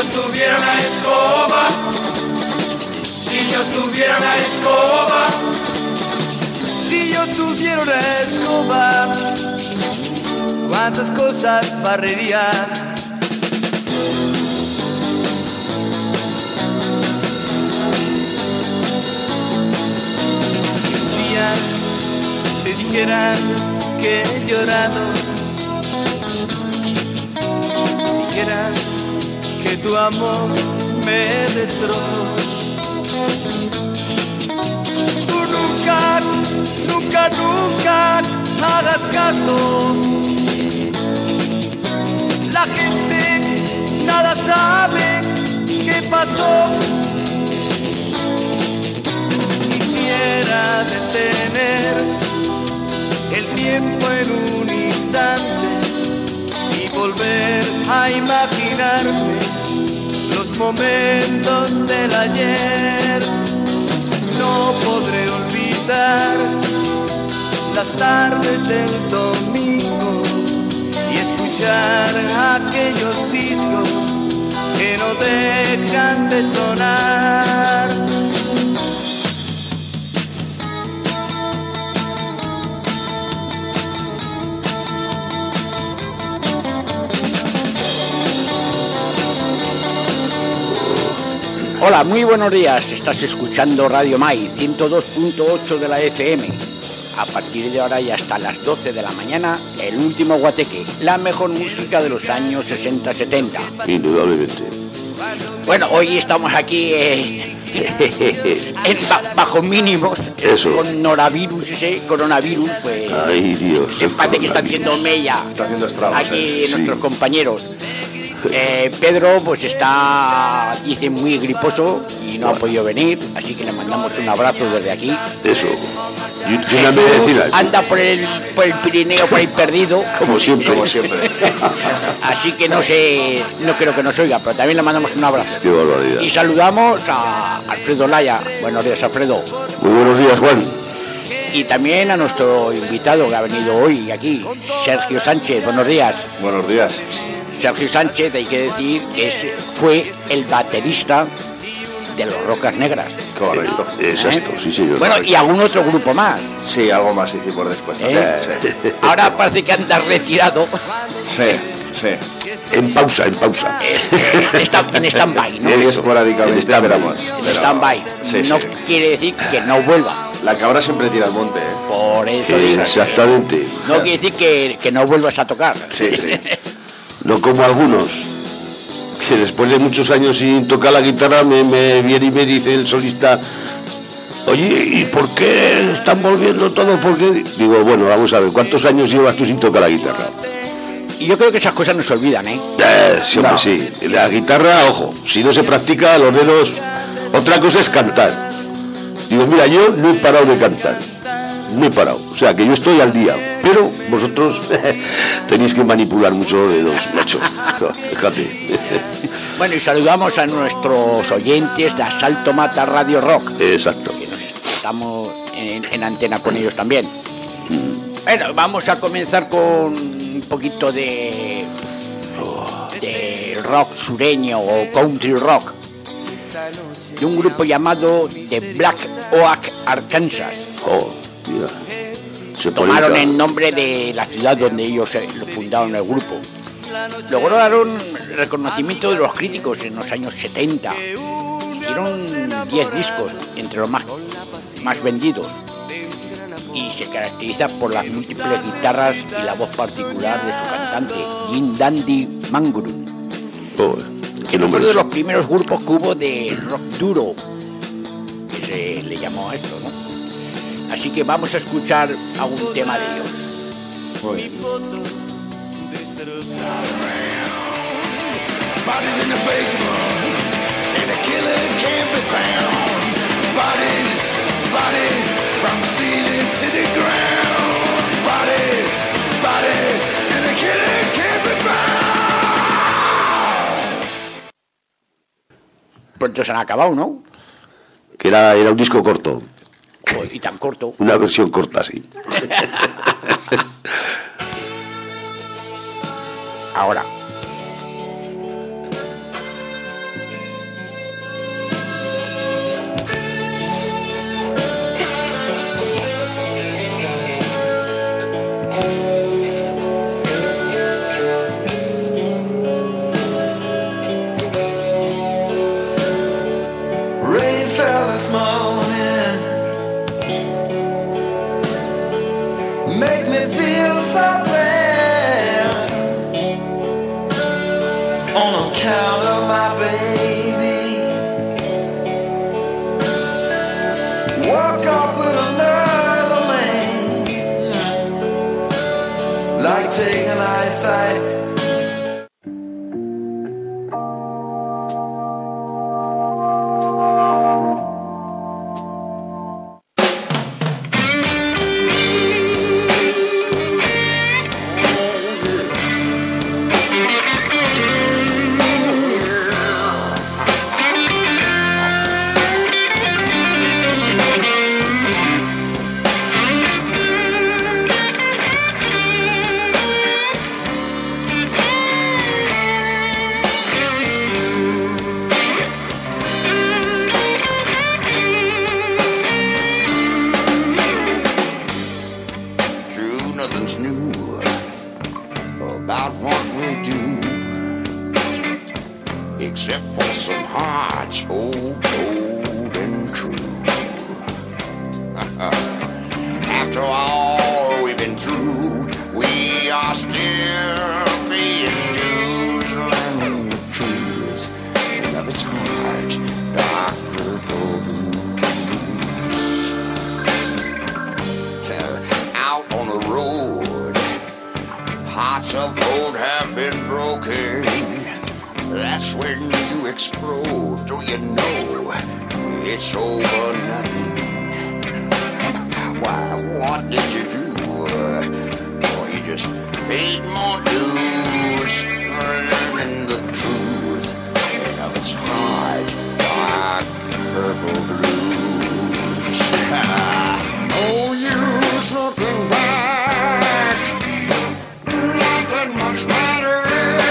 tuviera una escoba, si yo tuviera una escoba, si yo tuviera una escoba, cuántas cosas barrería. Si un día te dijeran que he llorado, dijeran que tu amor me destrozó, tú nunca, nunca, nunca hagas caso. La gente nada sabe qué pasó. Quisiera detener el tiempo en un instante y volver a imaginarme los momentos del ayer. No podré olvidar las tardes del domingo y escuchar aquellos discos que no dejan de sonar. Hola, muy buenos días. Estás escuchando Radio Mai 102.8 de la FM. A partir de ahora y hasta las 12 de la mañana, el último guateque, la mejor música de los años 60-70. Indudablemente. Bueno, hoy estamos aquí bajo mínimos. Eso. Con coronavirus, pues. Ay, Dios. Empate que está haciendo mella. Está haciendo estragos. Aquí Sí. nuestros compañeros. Pedro pues dice muy griposo y no ha podido venir, así que le mandamos un abrazo desde aquí. Eso. Y una Jesús medicina. anda por el Pirineo por ahí perdido, Como siempre. Como siempre. así que no creo que nos oiga, pero también le mandamos un abrazo. Qué barbaridad. Y saludamos a Alfredo Laya. Buenos días, Alfredo. Muy buenos días, Juan. Y también a nuestro invitado que ha venido hoy aquí, Sergio Sánchez. Buenos días. Buenos días. Sergio Sánchez, hay que decir que fue el baterista de los Rocas Negras. Correcto. Exacto, sí, señor. Bueno, y algún otro grupo más. Sí, algo más hicimos después. ¿Eh? Ahora parece que anda retirado. Sí, sí. En pausa. Está en stand-by, ¿no? Muy esporádicamente, En stand-by. esperamos. En stand-by. Sí, No sí. quiere decir que no vuelva. La cabra siempre tira al monte, ¿eh? Por eso digo. Exactamente. No quiere decir que no vuelvas a tocar. Sí, sí. No como algunos, que después de muchos años sin tocar la guitarra me viene y me dice el solista: oye, ¿y por qué están volviendo todos? ¿Por qué? Digo, bueno, vamos a ver, ¿cuántos años llevas tú sin tocar la guitarra? Y yo creo que esas cosas no se olvidan, ¿eh? Siempre No. sí. La guitarra, ojo, si no se practica, los dedos. Otra cosa es cantar. Digo, mira, yo no he parado de cantar. No he parado. O sea, que yo estoy al día. Pero vosotros tenéis que manipular mucho los dedos, macho. Fíjate. Bueno, y saludamos a nuestros oyentes de Asalto Mata Radio Rock. Exacto. Que estamos en antena con ellos también. Bueno, vamos a comenzar con un poquito de rock sureño o country rock, de un grupo llamado The Black Oak, Arkansas. Oh, mira. Se Tomaron pone- el nombre de la ciudad donde ellos fundaron el grupo. Lograron reconocimiento de los críticos en los años 70. Hicieron 10 discos, entre los más vendidos. Y se caracteriza por las múltiples guitarras y la voz particular de su cantante, Jim Dandy Mangrun, Oh, que qué fue nombre uno de es. los primeros grupos que hubo de rock duro, que se le llamó a esto, ¿no? Así que vamos a escuchar algún tema de ellos. Muy bien. Bodies in the basement, and a killer can't be found. Bodies, from the ceiling to the ground. Bodies, and a killer can't be found. Pronto se han acabado, ¿no? Que era un disco corto. Y tan corto. Una versión corta, sí. Ahora. on account of my baby. Walk off with another man, like taking eyesight. Except for some hearts, old, cold and true. After all we've been through, we are still paying dues. Learning the truth of its heart, dark purple blues. Out on the road, hearts of gold have been broken. That's when you explode, do you know? It's over nothing. Why, what did you do? Oh, you just paid more dues, learning the truth of its hard, dark, purple blues. No use looking back, nothing much matters.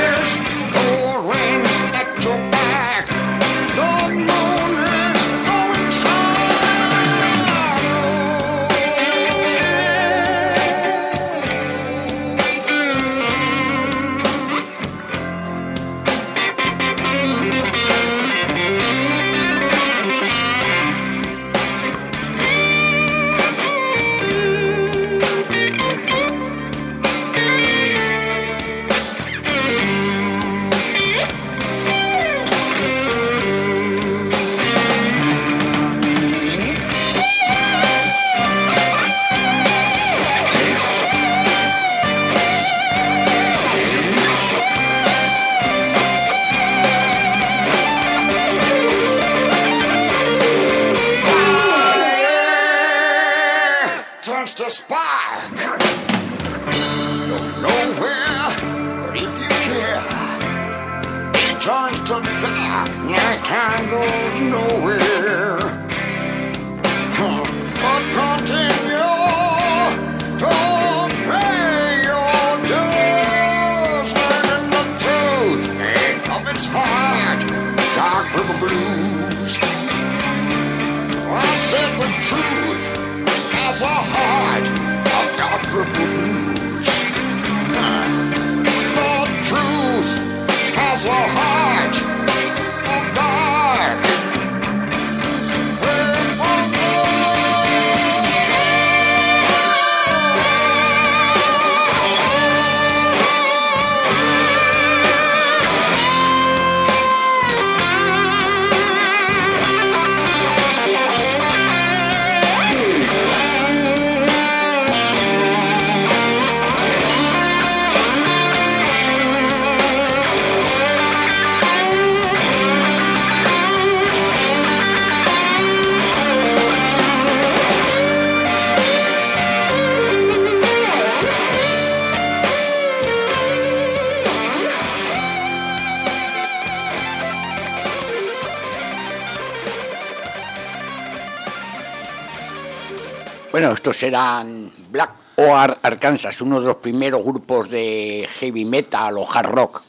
Bueno, estos eran Black Oak Arkansas, uno de los primeros grupos de heavy metal o hard rock.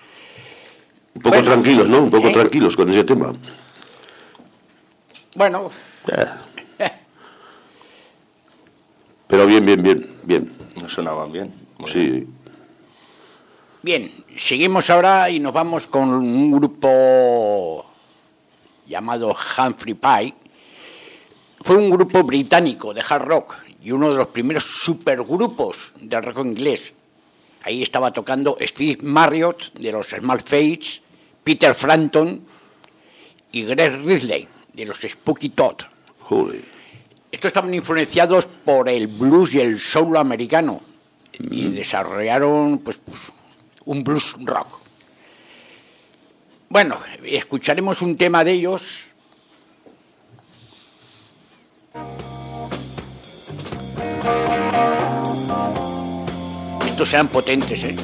Un poco tranquilos, ¿no? Un poco tranquilos con ese tema. Bueno. Pero bien. No sonaban bien. Sí. Bien, seguimos ahora y nos vamos con un grupo llamado Humphrey Pie. Fue un grupo británico de hard rock y uno de los primeros supergrupos del rock inglés. Ahí estaba tocando Steve Marriott de los Small Faces, Peter Frampton y Greg Risley de los Spooky Todd. Joder. Estos estaban influenciados por el blues y el soul americano y desarrollaron pues un blues rock. Bueno, escucharemos un tema de ellos. Estos sean potentes, ¿eh?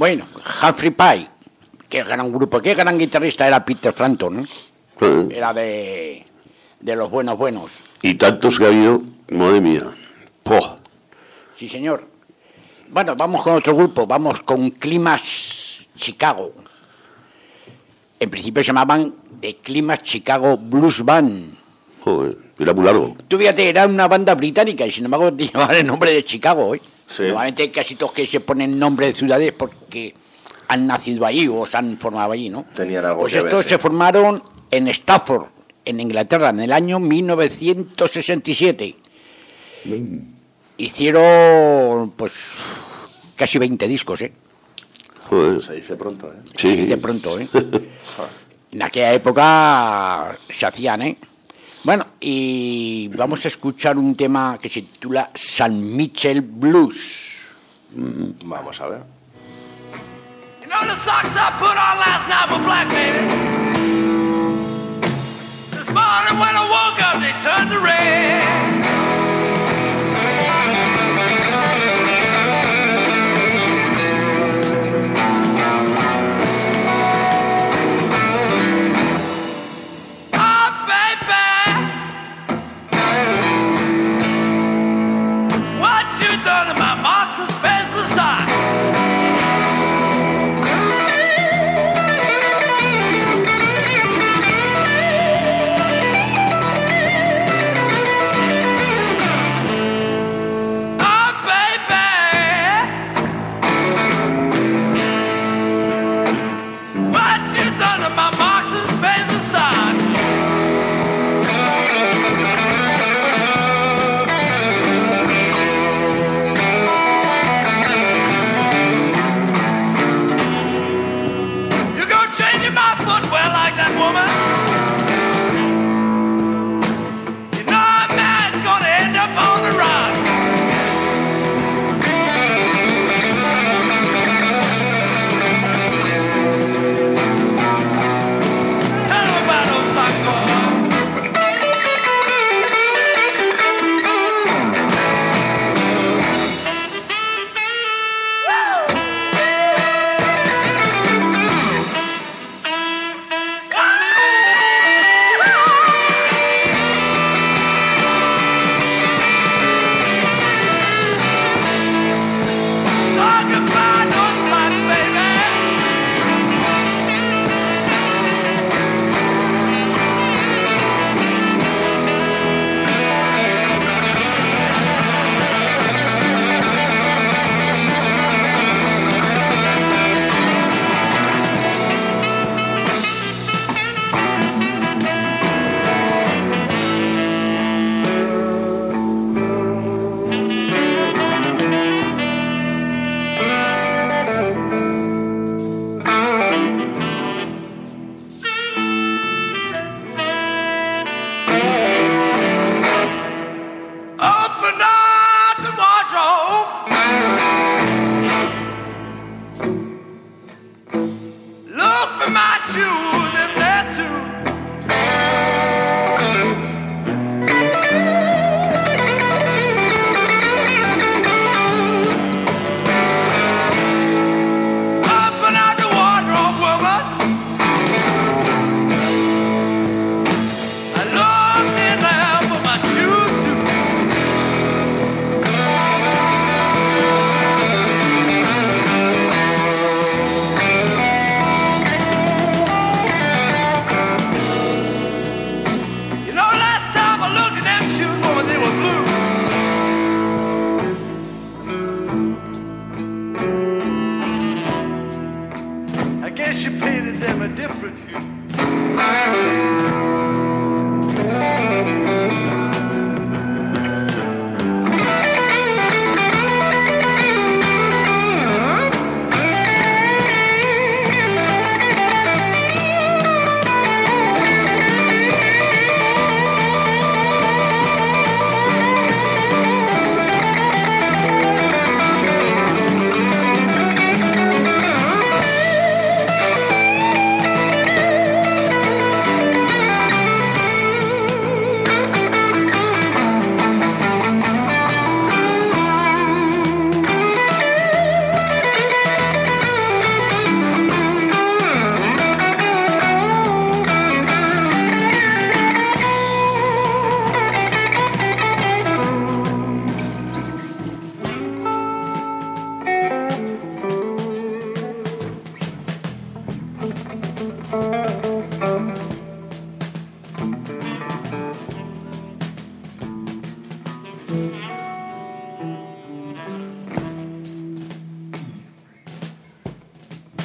Bueno, Humphrey Pie, qué gran grupo, qué gran guitarrista era Peter Frampton, ¿no? Era de los buenos. Y tantos que ha habido, madre mía. ¡Poh! Sí, señor. Bueno, vamos con otro grupo, vamos con Climax Chicago. En principio se llamaban The Climax Chicago Blues Band. Joder, era muy largo. Tú fíjate, era una banda británica y sin embargo llevaban el nombre de Chicago, ¿eh? Sí. Normalmente casi todos que se ponen nombre de ciudades porque han nacido allí o se han formado allí, ¿no? Tenían algo pues que ver. estos se formaron en Stafford, en Inglaterra, en el año 1967. Hicieron, pues, casi 20 discos, ¿eh? Joder. Se dice pronto, ¿eh? Sí. De pronto, ¿eh? En aquella época se hacían, ¿eh? Bueno, y vamos a escuchar un tema que se titula San Michel Blues. Vamos a ver. You know the socks I put on last night were black, baby. This morning when I woke up, they turned to red. Oh, baby, what you done to my Marks and Spencer socks?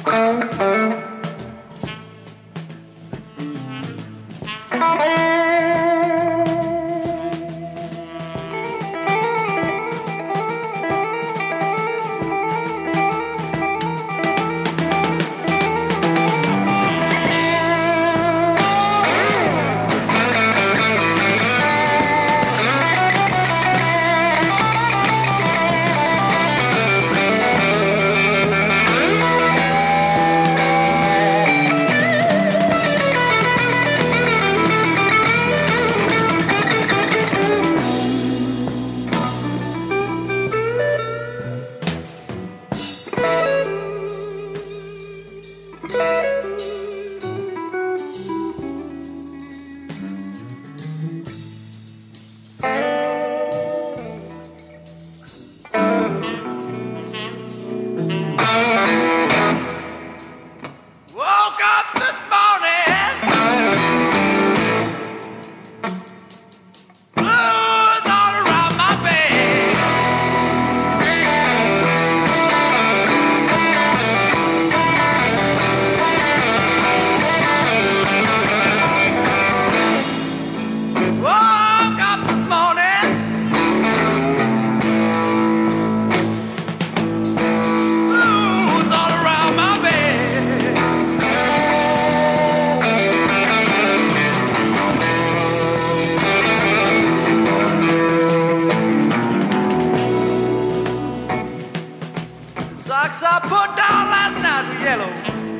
Socks I put down last night were yellow,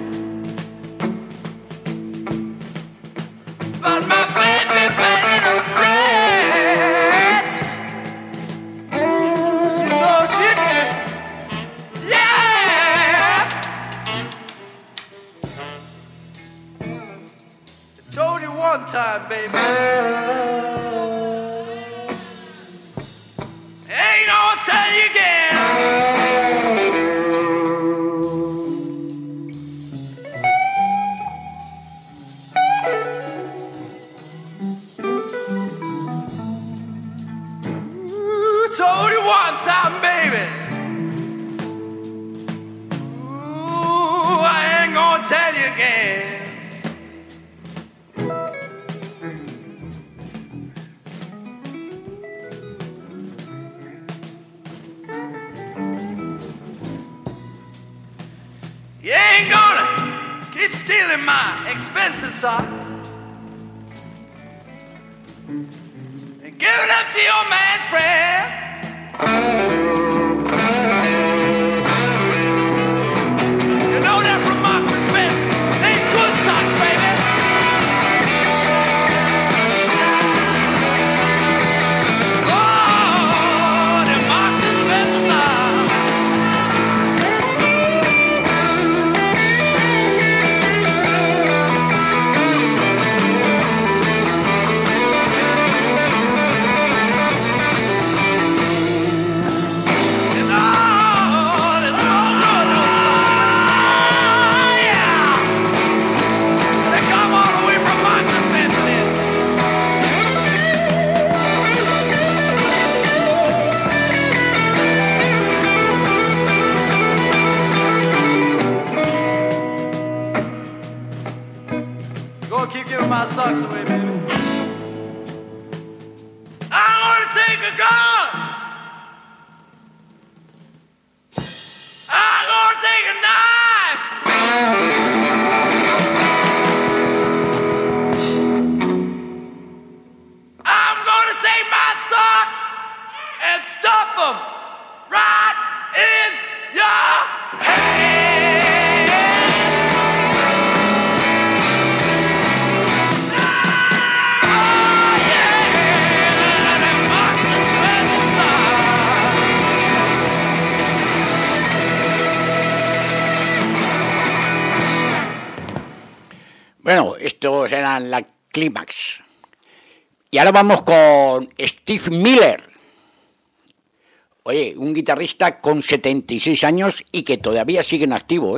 but my baby painted them red. You know she did, yeah. I told you one time, baby, ain't gonna tell you again. Told you one time, baby. Ooh, I ain't gonna tell you again. You ain't gonna keep stealing my expensive sock and give it up to your man friend. You know that from Marks and Spencer. These good socks, baby. Oh, the Marks and Spencer socks. Keep giving my socks away, baby. I'm gonna take a gun. I'm gonna take a knife. I'm gonna take my socks and stuff them right in your head. Bueno, estos eran la Clímax. Y ahora vamos con Steve Miller. Oye, un guitarrista con 76 años y que todavía sigue en activo,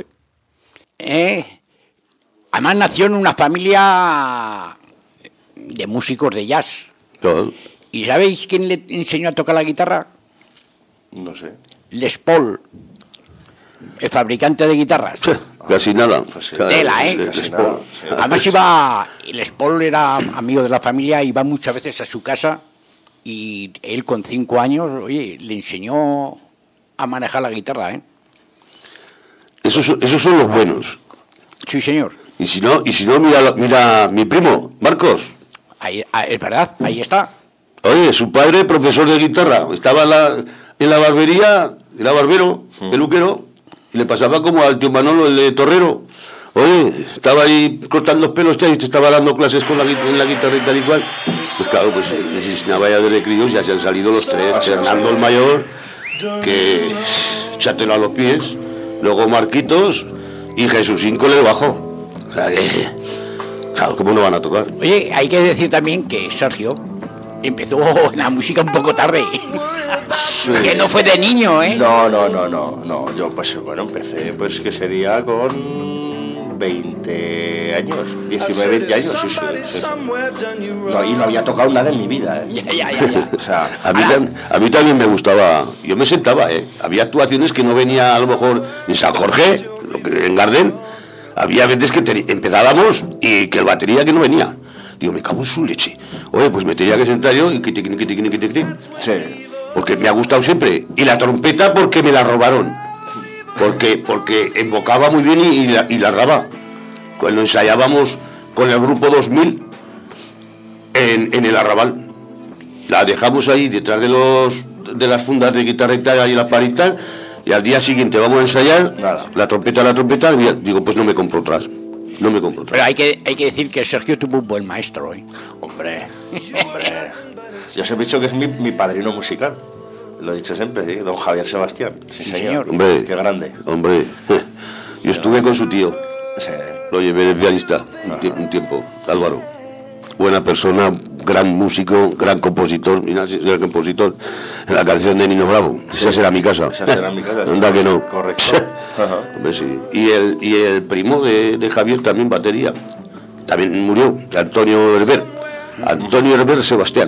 Además nació en una familia de músicos de jazz. Todo. ¿Y sabéis quién le enseñó a tocar la guitarra? No sé. Les Paul. el fabricante de guitarras. Casi nada. Pues sí. Tela, ¿eh? Casi nada, sí. Además iba, el Paul era amigo de la familia, iba muchas veces a su casa y él con 5 años, oye, le enseñó a manejar la guitarra, ¿eh? Esos son los buenos. Sí, señor. Y si no, mira mi primo, Marcos. Ahí, es verdad, ahí está. Oye, su padre, profesor de guitarra, estaba en la barbería, era barbero, peluquero, y le pasaba como al tío Manolo, el de Torrero. Oye, estaba ahí cortando los pelos, y te estaba dando clases en la guitarra y tal y cual. Pues claro, pues les enseñaba ya de críos, ya se han salido los tres. Fernando el mayor, que échatelo a los pies, luego Marquitos y Jesúsín con el bajo. O sea que, claro, ¿cómo no van a tocar? Oye, hay que decir también que Sergio empezó la música un poco tarde. Sí. Que no fue de niño, ¿eh? No. Yo, pues, bueno, empecé, pues, que sería con 20 años, 19, 20 años, sí. No, y no había tocado nada en mi vida, ¿eh? Ya. O sea, A mí también me gustaba, yo me sentaba, había actuaciones que no venía a lo mejor en San Jorge, en Gardén, había veces que empezábamos y que el batería que no venía. Digo, me cago en su leche. Oye, pues me tenía que sentar yo y sí. porque me ha gustado siempre. Y la trompeta porque me la robaron. Porque embocaba muy bien y la daba. Cuando ensayábamos con el grupo 2000 en el Arrabal, la dejamos ahí detrás de las fundas de guitarra y tal, y la parita, y al día siguiente vamos a ensayar. Nada. la trompeta, y digo, pues no me compro otras. Pero hay que decir que Sergio tuvo un buen maestro, ¿eh? Hombre. Yo siempre he dicho que es mi padrino musical. Lo he dicho siempre, ¿sí? Don Javier Sebastián. Sí, señor. Hombre, qué grande. Hombre, yo estuve con su tío. Sí. Lo llevé de pianista un tiempo, Álvaro. Buena persona, gran músico, gran compositor. Mira, el compositor en la canción de Nino Bravo. Esa será mi casa. Esa será mi casa. Anda que no. Correcto. Hombre, sí. Y el primo de Javier también batería. También murió, Antonio Herber Sebastián.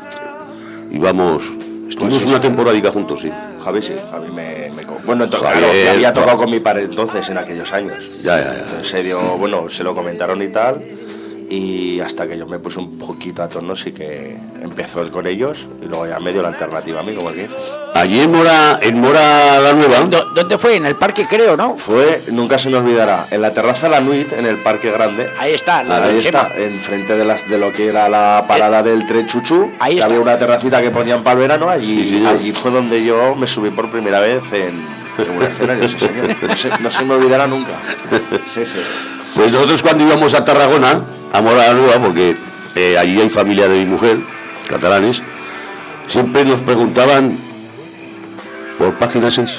Y vamos, estuvimos una temporadica juntos, sí. Javi sí, Javi bueno, entonces, Javier, claro, había tocado con mi padre entonces, en aquellos años. Ya. Entonces se lo comentaron y tal, y hasta que yo me puse un poquito a tono, sí que empezó él con ellos, y luego ya me dio la alternativa a mí, como aquí. Allí en Mora la Nueva. ¿Dónde fue? En el parque, creo, ¿no? Nunca se me olvidará, en la terraza La Nuit, en el Parque Grande. Ahí está, Ahí está, enfrente de lo que era la parada del tren Chuchú, ahí que había una terracita que ponían para el verano, allí fue donde yo me subí por primera vez en un escenario, sí, señor. No se me olvidará nunca. Sí. Pues nosotros cuando íbamos a Tarragona, a Mora la Nueva, porque allí hay familia de mi mujer, catalanes, siempre nos preguntaban por Página 6.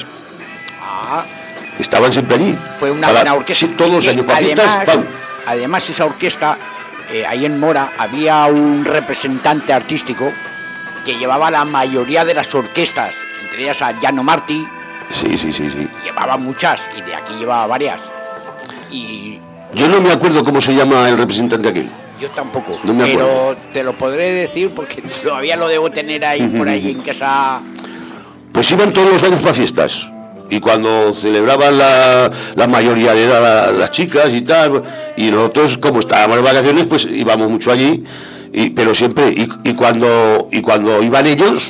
Estaban siempre allí. Fue una buena orquesta. Sí, todos los años, además, esa orquesta, ahí en Mora, había un representante artístico que llevaba la mayoría de las orquestas, entre ellas a Gianno Marti. Sí. Llevaba muchas, y de aquí llevaba varias. Y yo no me acuerdo cómo se llama el representante aquel. yo tampoco, No me pero acuerdo. te lo podré decir porque todavía lo debo tener ahí por ahí en casa. Pues iban todos los años para fiestas. Y cuando celebraban la mayoría de edad las chicas y tal, y nosotros, como estábamos en vacaciones, pues íbamos mucho allí, pero siempre, y cuando iban ellos,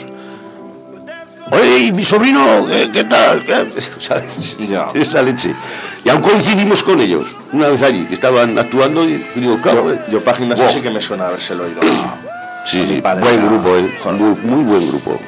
oye, mi sobrino, ¿qué tal? ¿Sabes? Ya. Es la leche. Y aún coincidimos con ellos, una vez allí, que estaban actuando, y digo, claro, Yo Páginas wow. sí que me suena habérselo oído. Sí, mi padre buen era- grupo, Joder. muy buen grupo.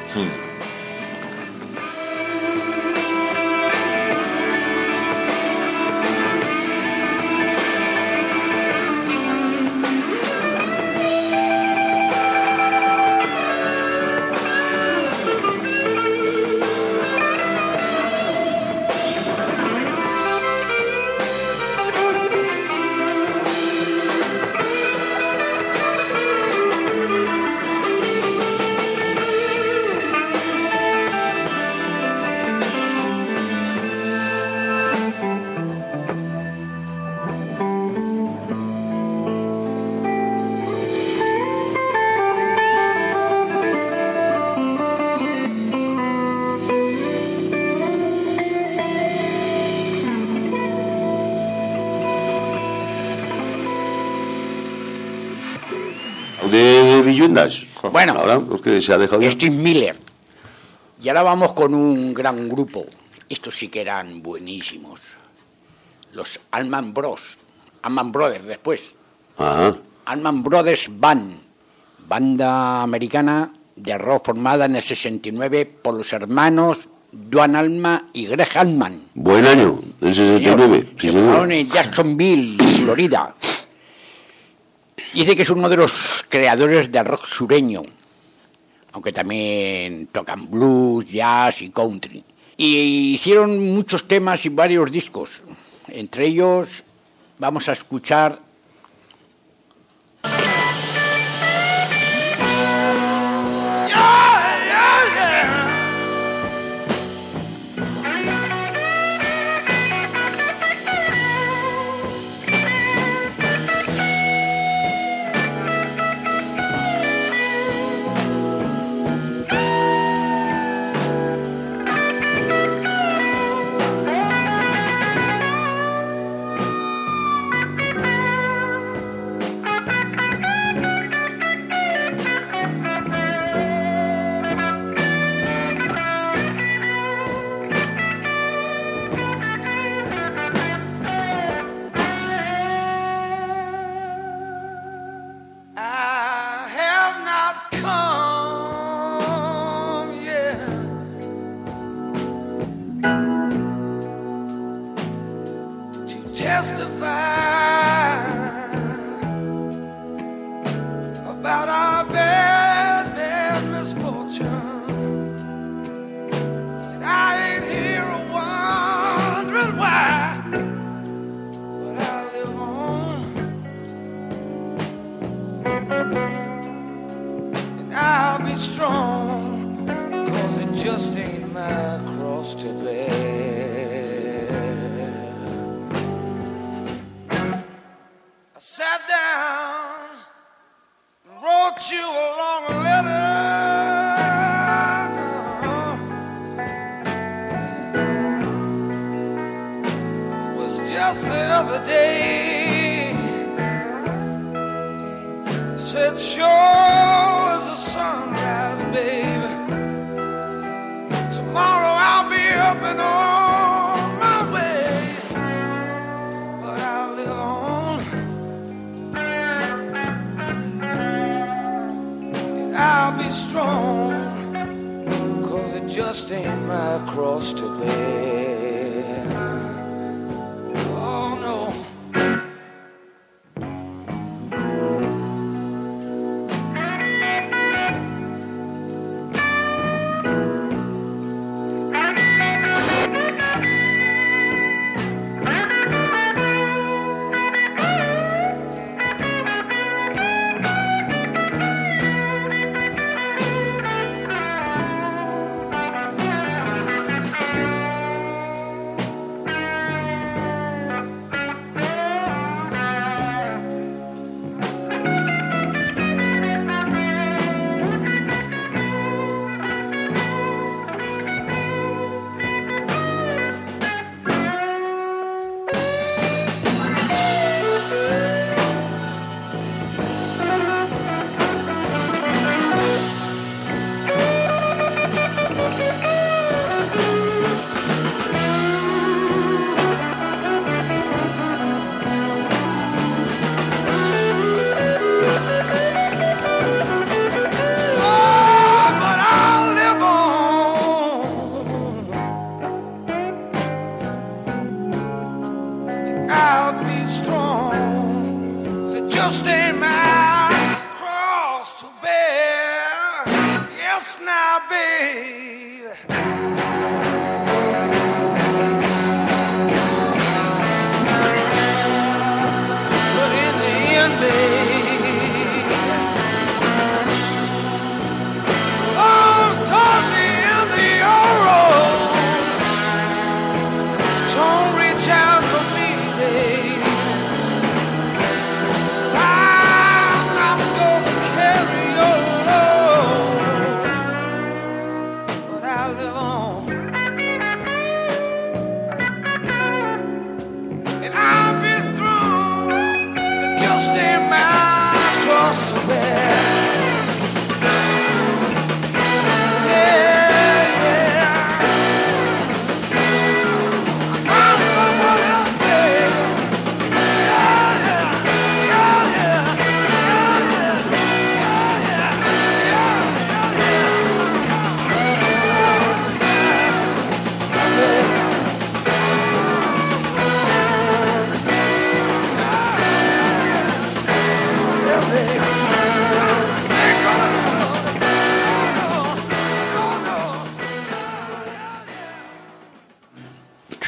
brilluendas. Bueno, ahora es que se ha dejado ya. Steve Miller. Y ahora vamos con un gran grupo. Estos sí que eran buenísimos. Los Allman Brothers después. Ajá. Allman Brothers Band, banda americana de rock formada en el 69 por los hermanos Duane Allman y Greg Allman. Buen año, el 69. Se formaron en Jacksonville, Florida. Dice que es uno de los creadores del rock sureño, aunque también tocan blues, jazz y country. Y hicieron muchos temas y varios discos. Entre ellos vamos a escuchar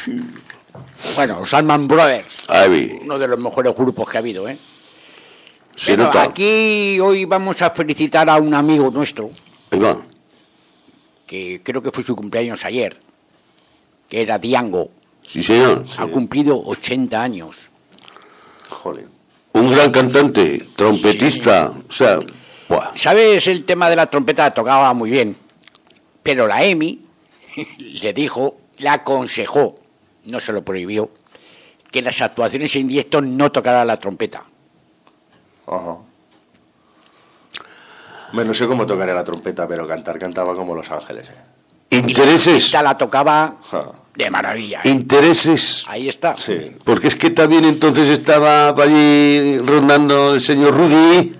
Bueno, los Allman Brothers, Ay, uno de los mejores grupos que ha habido, ¿eh? se Bueno, nota. aquí hoy vamos a felicitar a un amigo nuestro, Ahí va. que creo que fue su cumpleaños ayer, que era Diango. Sí, señor. Ha cumplido 80 años. Joder. Un gran cantante, trompetista, o sea, ¡buah! ¿Sabes? El tema de la trompeta tocaba muy bien, pero la EMI le dijo, le aconsejó, no se lo prohibió, que en las actuaciones en directo no tocara la trompeta. Ajá. Bueno, no sé cómo tocaré la trompeta, pero cantaba como Los Ángeles. Intereses, Esta la tocaba Ja. de maravilla. intereses. Ahí está. Sí. Porque es que también entonces estaba por allí rondando el señor Rudy.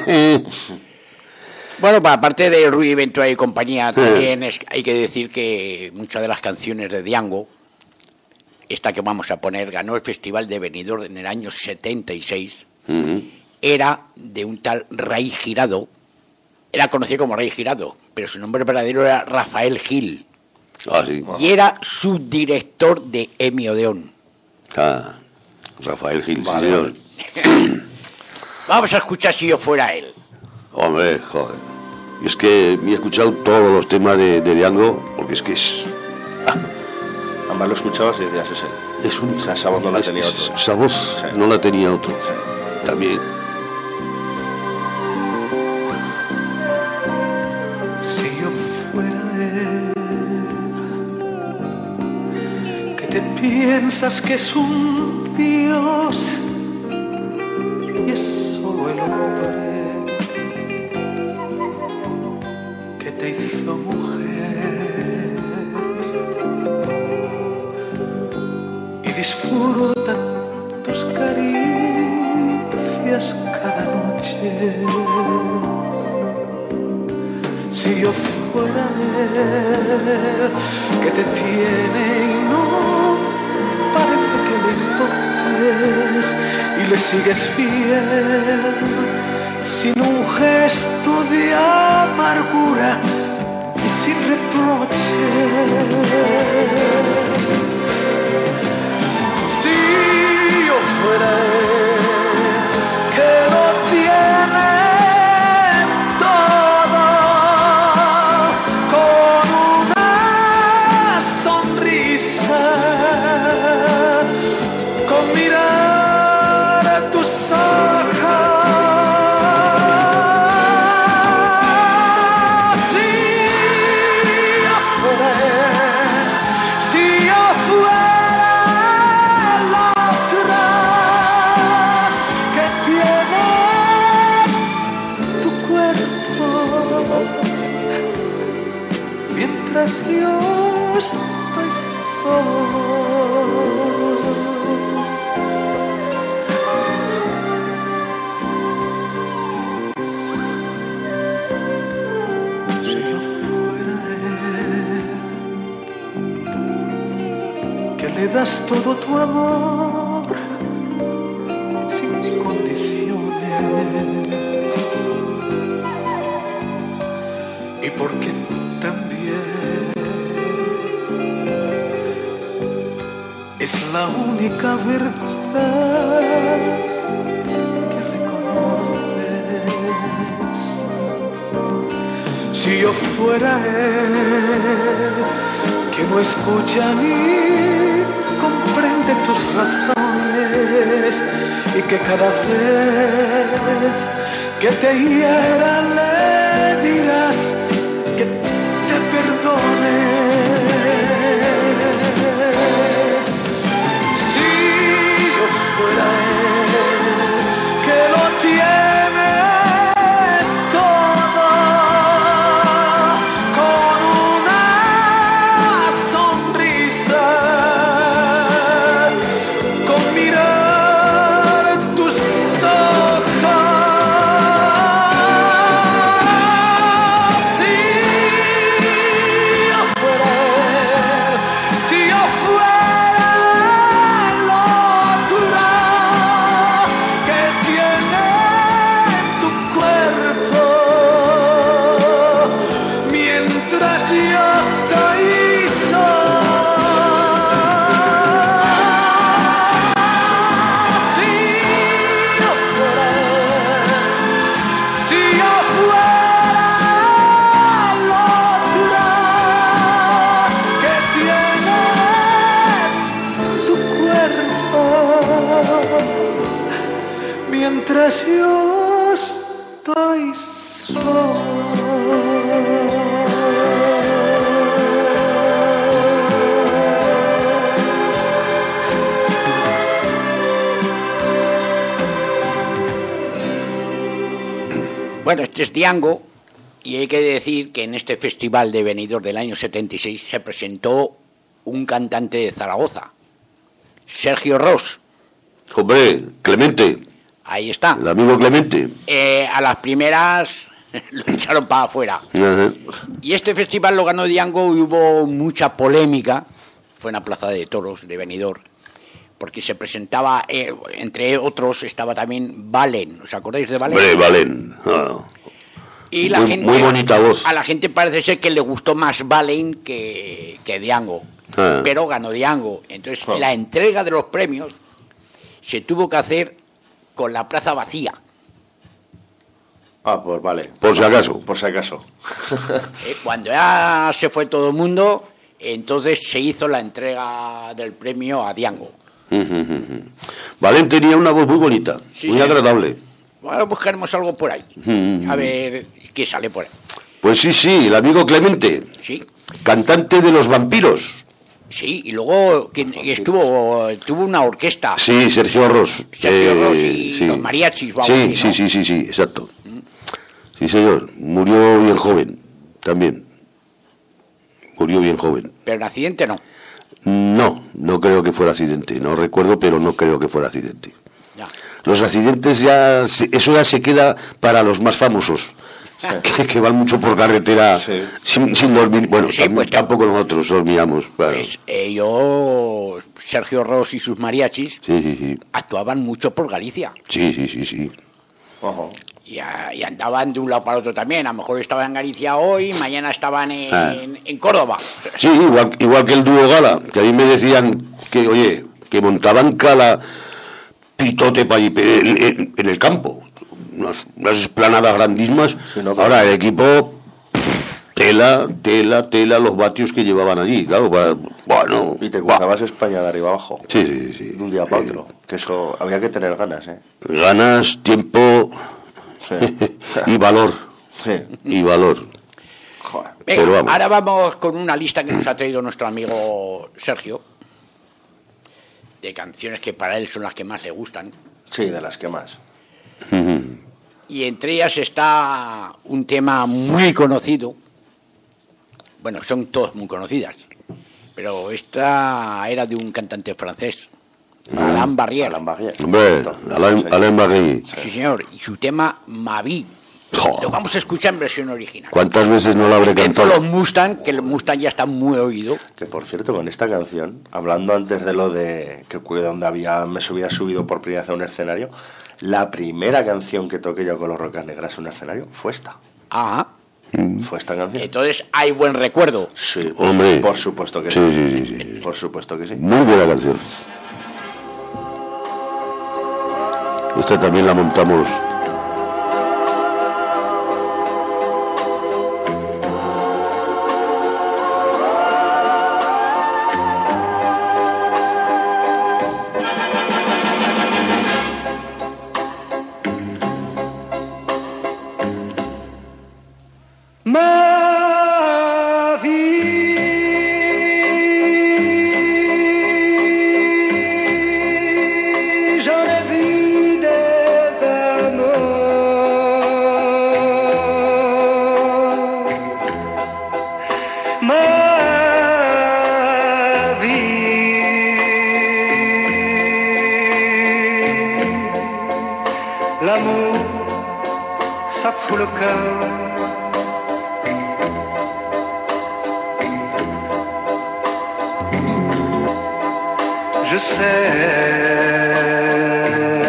Bueno, pues, aparte de Rudy Ventura y compañía, también hay que decir que muchas de las canciones de Diango, esta que vamos a poner, ganó el Festival de Benidorm en el año 76, era de un tal Ray Girado. Era conocido como Ray Girado, pero su nombre verdadero era Rafael Gil. Ah, sí. Y era subdirector de EMI Odeón. Ah, Rafael Gil, sí, Vale, señor. Vamos a escuchar Si yo fuera él. Hombre, joder. Y es que me he escuchado todos los temas de Diango, porque es que es Además lo escuchabas y decías, es él. es un... O sea, esa voz no la tenía otro. Esa voz Sí. no la tenía otro. También. Si yo fuera él, que te piensas que es un dios y es solo el hombre que te hizo mujer y disfruta tus caricias cada noche. Si yo fuera él, que te tiene y no parece que le importes y le sigues fiel, sin un gesto de amargura y sin reproches. Si yo fuera él, que lo tiene todo, con una sonrisa, con mirar a tus ojos. Si yo fuera él, si yo fuera la otra que tiene tu cuerpo, mientras yo estoy solo. Si yo fuera él, que le das todo tu amor sin condiciones, y porque también es la única verdad que reconoces. Si yo fuera él, que no escucha ni comprende tus razones y que cada vez que te hiera le dirás que te perdone. Si yo fuera él, que lo tiene todo, con una sonrisa, con mirar tus ojos. yo estoy solo. Bueno, este es Diango, y hay que decir que en este festival de Benidorm del año 76 se presentó un cantante de Zaragoza, Sergio Ros. Hombre, Clemente, Ahí está. el amigo Clemente. A las primeras lo echaron para afuera. Ajá. Y este festival lo ganó Diango y hubo mucha polémica. Fue en la Plaza de Toros de Benidorm, porque se presentaba, entre otros, estaba también Valen. ¿Os acordáis de Valen? Hombre, Valen. Y la muy, gente, muy bonita voz. A la gente parece ser que le gustó más Valen que Diango. Ah. Pero ganó Diango. Entonces, la entrega de los premios se tuvo que hacer con la plaza vacía. Ah, pues vale. Por si acaso. Por si acaso. Cuando ya se fue todo el mundo, entonces se hizo la entrega del premio a Diango. Valen tenía una voz muy bonita, Sí, muy sí. agradable. Bueno, buscaremos algo por ahí. A ver qué sale por ahí. Pues sí, el amigo Clemente, Sí, cantante de Los Vampiros. sí. Y luego tuvo una orquesta. Sí, Sergio Ros. Sergio Ros y sí. los mariachis. o algo Sí, así, ¿no? sí, exacto. Sí, señor. Murió bien joven, también. Murió bien joven. Pero en accidente no. No creo que fuera accidente. No recuerdo, pero no creo que fuera accidente. Ya. Los accidentes eso ya se queda para los más famosos. Que van mucho por carretera Sí. sin dormir. Bueno, Sí, pues, tampoco nosotros dormíamos. Claro. Pues, Sergio Ros y sus mariachis Sí. actuaban mucho por Galicia. Sí. Ajá. Y andaban de un lado para otro también. A lo mejor estaban en Galicia hoy, mañana estaban en Córdoba. Sí, igual que el dúo Gala, que a mí me decían que montaban cala pitote para allí, en el campo. Unas esplanadas grandísimas. Sí, no, Ahora el equipo, tela, los vatios que llevaban allí, claro, bueno. Y te cruzabas España de arriba abajo. Sí. De un día para otro. Que eso había que tener ganas, ¿eh? Ganas, tiempo Sí. y valor. Sí. Y valor. Joder. Venga, Pero vamos. ahora vamos con una lista que nos ha traído nuestro amigo Sergio, de canciones que para él son las que más le gustan. Sí, de las que más. Y entre ellas está un tema muy conocido. Bueno, son todas muy conocidas. Pero esta era de un cantante francés, Alain Barrière. Alain Barrière. Hombre, Alain Barrière. Sí, señor. Y su tema Ma Vie. Jo. Lo vamos a escuchar en versión original. ¿Cuántas veces no la habré Dentro cantado? los Mustang, que el Mustang ya está muy oído. Que por cierto, con esta canción, hablando antes de lo de que donde me había subido por primera vez a un escenario, la primera canción que toqué yo con los Rocas Negras en un escenario fue esta. Ah, Fue esta canción. entonces hay buen recuerdo. Sí, Hombre. por supuesto que sí. Sí. Por supuesto que sí. Muy buena canción. Esta también la montamos. Ma vie, j'en ai vu des amours. Ma vie, l'amour, ça fout le cœur. Je sais,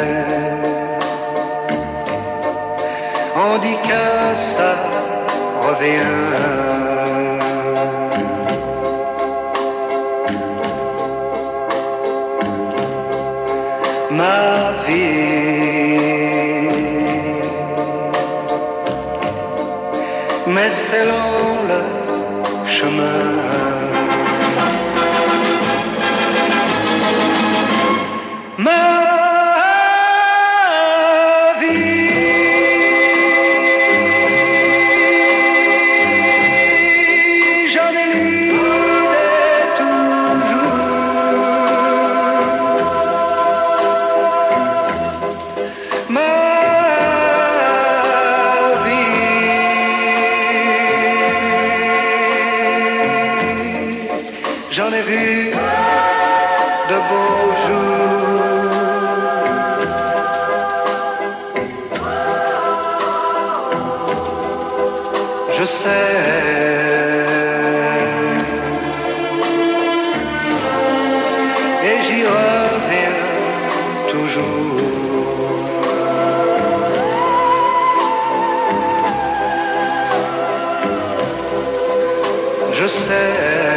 on dit que ça revient. Ma vie, mais c'est long le chemin. Ma vie, sais, et j'y reviens toujours. Je sais,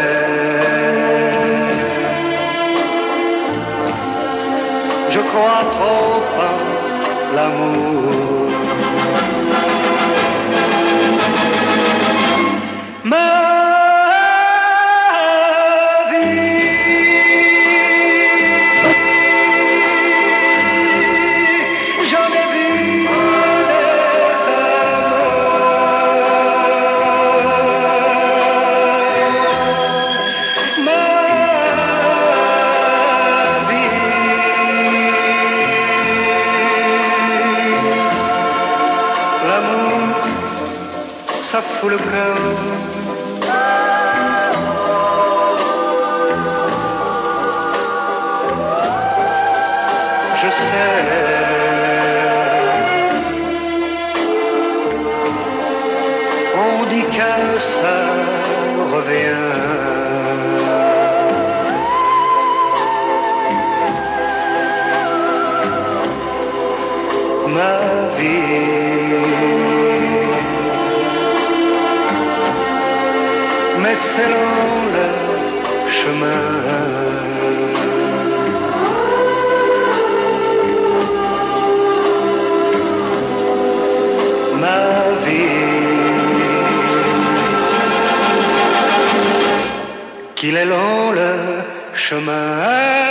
je crois trop en l'amour. Ça fout le cœur. Je sais, on dit que ça revient. Ma vie, mais c'est long le chemin. Ma vie, qu'il est long le chemin.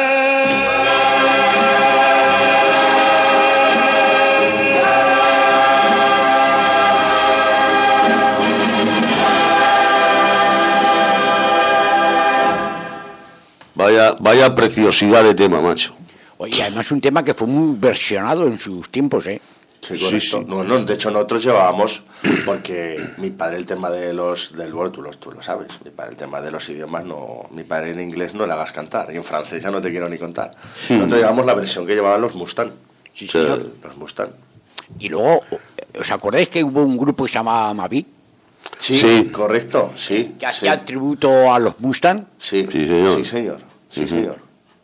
Vaya preciosidad de tema, macho. Oye, además un tema que fue muy versionado en sus tiempos, ¿eh? Sí, correcto. Sí. No, de hecho nosotros llevábamos, porque mi padre el tema del bueno, tú lo sabes, mi padre el tema de los idiomas, no, mi padre en inglés no le hagas cantar, y en francés ya no te quiero ni contar. Nosotros llevamos la versión que llevaban los Mustang. Sí, señor. Los Mustang. Y luego, ¿os acordáis que hubo un grupo que se llamaba Mavi? Sí, correcto, sí. Que hacía tributo a los Mustang. Sí, señor. Sí, señor. Sí, señor.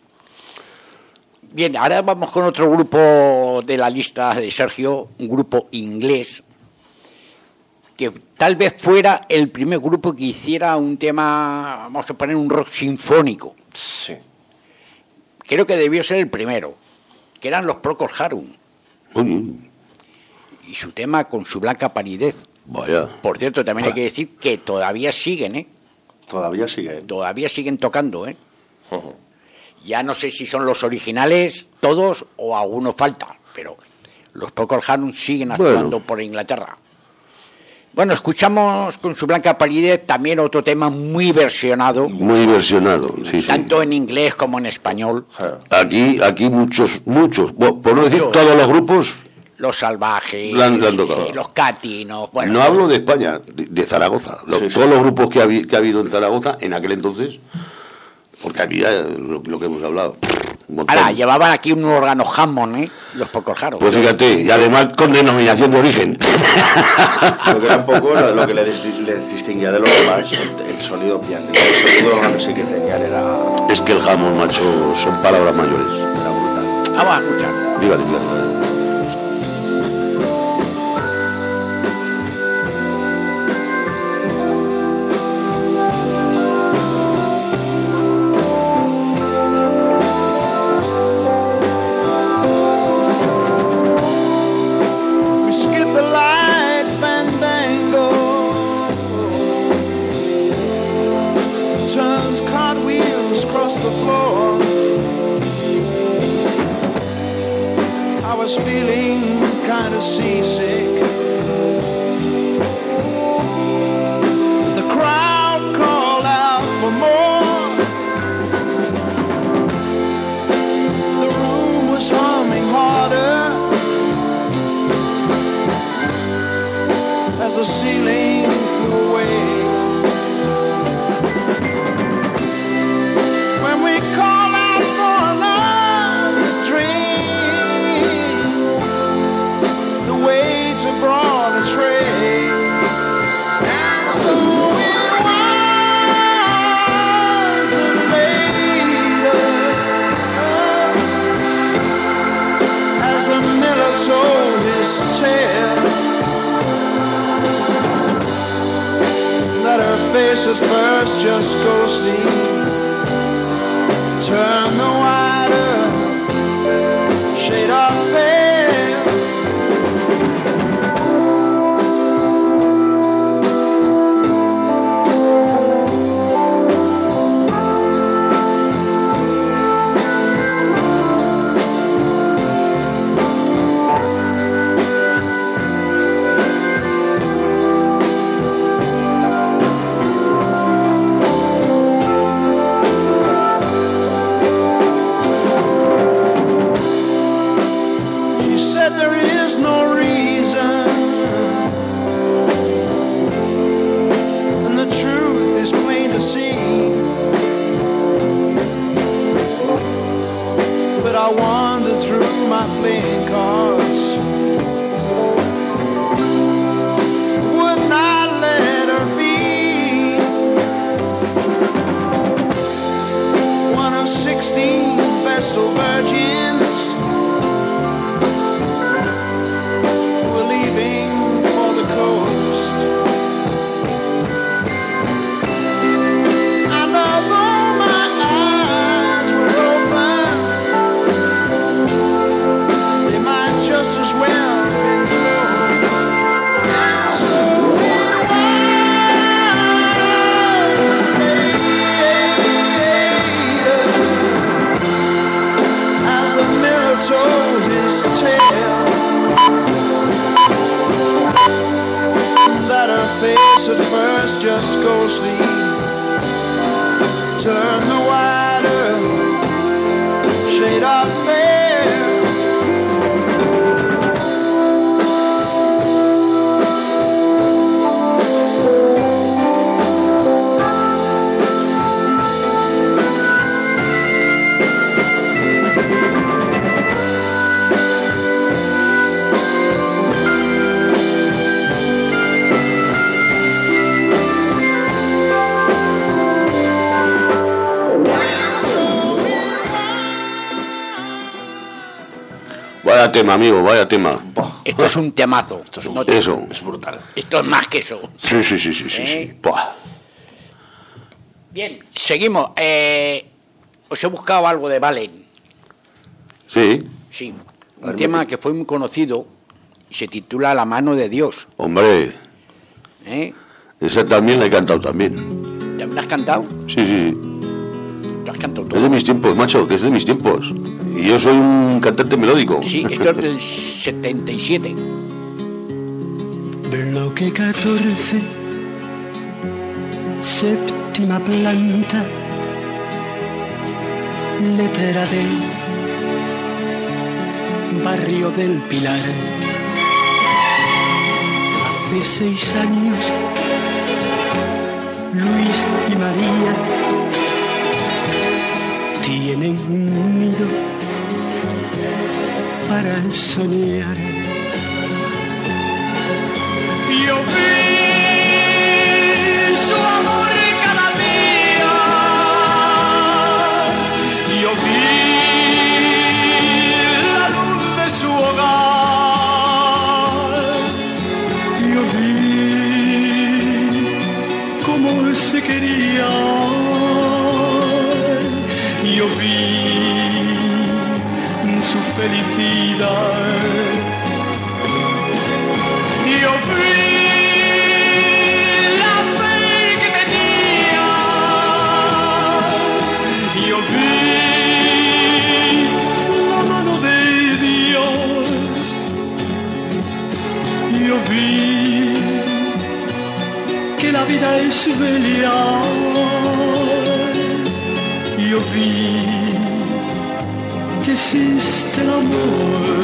Bien, ahora vamos con otro grupo de la lista de Sergio, un grupo inglés, que tal vez fuera el primer grupo que hiciera un tema, vamos a poner un rock sinfónico. Sí. Creo que debió ser el primero, que eran los Procol Harum. Y su tema Con su blanca palidez. Vaya. Por cierto, también hay que decir que todavía siguen, ¿eh? Todavía siguen. Todavía siguen tocando, ¿eh? Ya no sé si son los originales todos o algunos falta, pero los Procol Harum siguen actuando por Inglaterra. Bueno, escuchamos Con su blanca palidez, también otro tema muy versionado. Muy versionado, sí. Tanto en inglés como en español. Aquí muchos, por no decir todos los grupos. Los Salvajes, los Catinos. Bueno, no hablo de España, de Zaragoza. Todos los grupos que ha habido en Zaragoza en aquel entonces, porque había lo que hemos hablado. Ahora, llevaban aquí un órgano Hammond, ¿eh? Los Procol Harum. Pues fíjate, y además con denominación de origen. Lo que era un poco lo que les distinguía de los demás, el sonido piano. El sonido órgano ese que tenían era... Es que el Hammond, macho, son palabras mayores. Era brutal. Vamos a escuchar. Dígale. Brought face at first just ghostly. Turn the wider shade of pale. Vaya tema, amigo, vaya tema. Esto es un temazo. Eso. Es brutal. Esto es más que eso. Sí. Buah. Bien, seguimos. Os he buscado algo de Valen. Sí. Sí, un tema que fue muy conocido y se titula La mano de Dios. Hombre. ¿Eh? Esa también la he cantado también. ¿Ya me la has cantado? Sí. ¿Lo has cantado todo? Es de mis tiempos, macho, que es de mis tiempos. Y yo soy un cantante melódico. Sí, esto es del 77. Bloque 14, séptima planta, letra D, barrio del Pilar. Hace 6 años, Luis y María tienen un nido para soñar. Yo vi su amor cada día, yo vi la luz de su hogar, yo vi cómo se quería, yo vi su felicidad. Yo vi la fe que tenía, yo vi la mano de Dios, yo vi que la vida es bella, yo vi que existe el amor.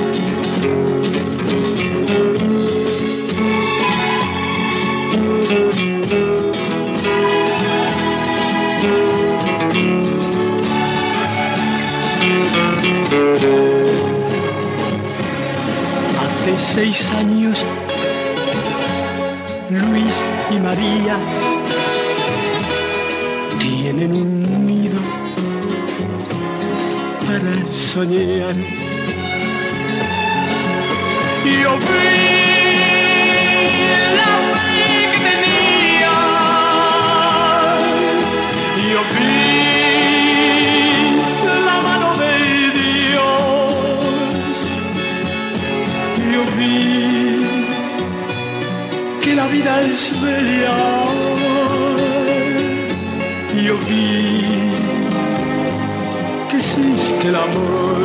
Hace 6 años, Luis y María tienen un nido para soñar. Yo vi la fe que tenía, existe el amor.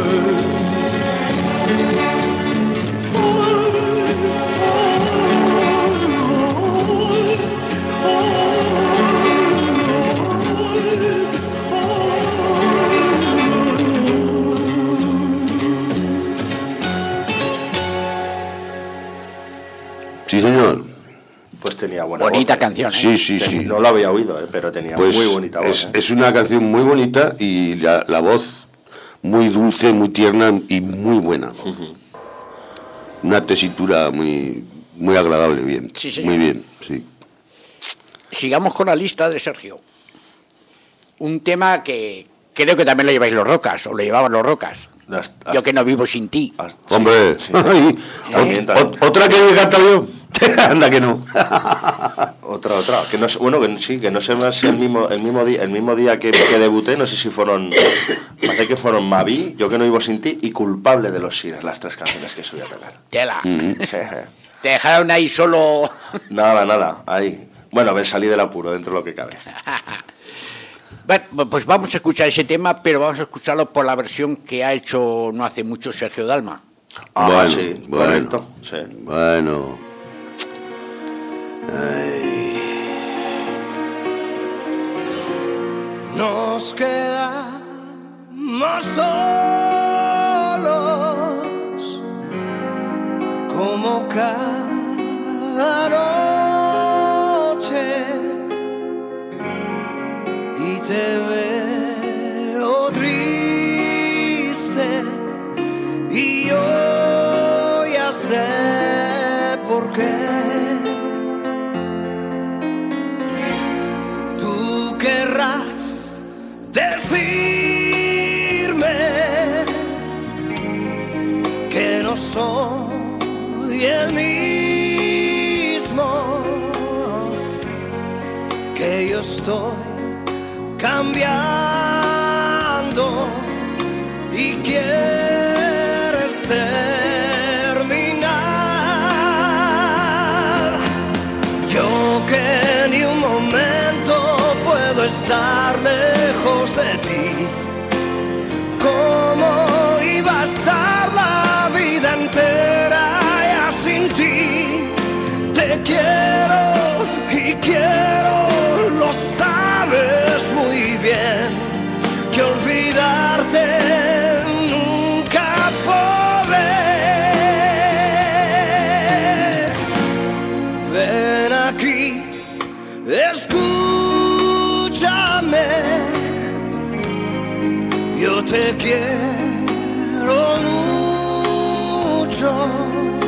Sí, señor. Pues tenía buena Bonita voz, canción, ¿eh? Sí, sí, sí. No lo había oído, pero tenía Pues muy bonita voz. es una canción muy bonita y la voz muy dulce, muy tierna y muy buena. Una tesitura muy agradable, bien. Sí, señor. Muy bien, sí. Sigamos con la lista de Sergio. Un tema que creo que también lo lleváis los Rocas, o lo llevaban los Rocas. Yo que no vivo sin ti. Hombre, sí. ay, También. otra que he cantado yo. Anda que no. Otra. Que no, bueno, que sí, que no sé más si el mismo día que debuté, no sé si fueron. Parece que fueron Mavi, Yo que no vivo sin ti y Culpable de los Sires, las 3 canciones que subí a tocar. Tela. Sí. Te dejaron ahí solo. Nada, ahí. Bueno, a ver, salí del apuro dentro de lo que cabe. Bueno, pues vamos a escuchar ese tema, pero vamos a escucharlo por la versión que ha hecho no hace mucho Sergio Dalma. Bueno, sí, bueno. correcto. Sí. Bueno. Ay. Nos quedamos solos como cada noche y te veo triste y yo ya sé por qué. Tú querrás decirme que no soy el mismo, que yo estoy cambiando y quieres terminar. Yo que ni un momento puedo estar lejos de ti. ¿Cómo iba a estar la vida entera ya sin ti? Te quiero y quiero, lo sabes muy bien, que olvidarte nunca podré. Ven aquí, escúchame, yo te quiero mucho,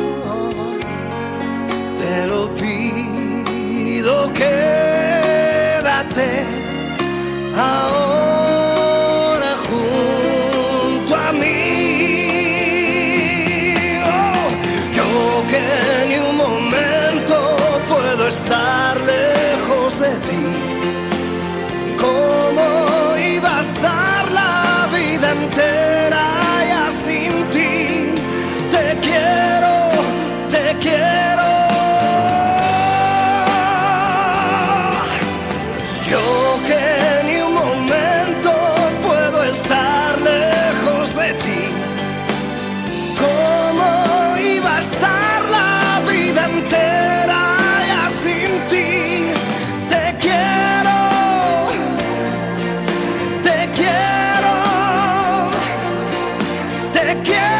te lo pido, quédate ahora junto a mí. Oh, yo que ni un momento puedo estar lejos de ti. ¿Cómo iba a estar la vida entera ya sin ti? Te quiero, te quiero. Yo que ni un momento puedo estar lejos de ti. ¿Cómo iba a estar la vida entera ya sin ti? Te quiero, te quiero, te quiero.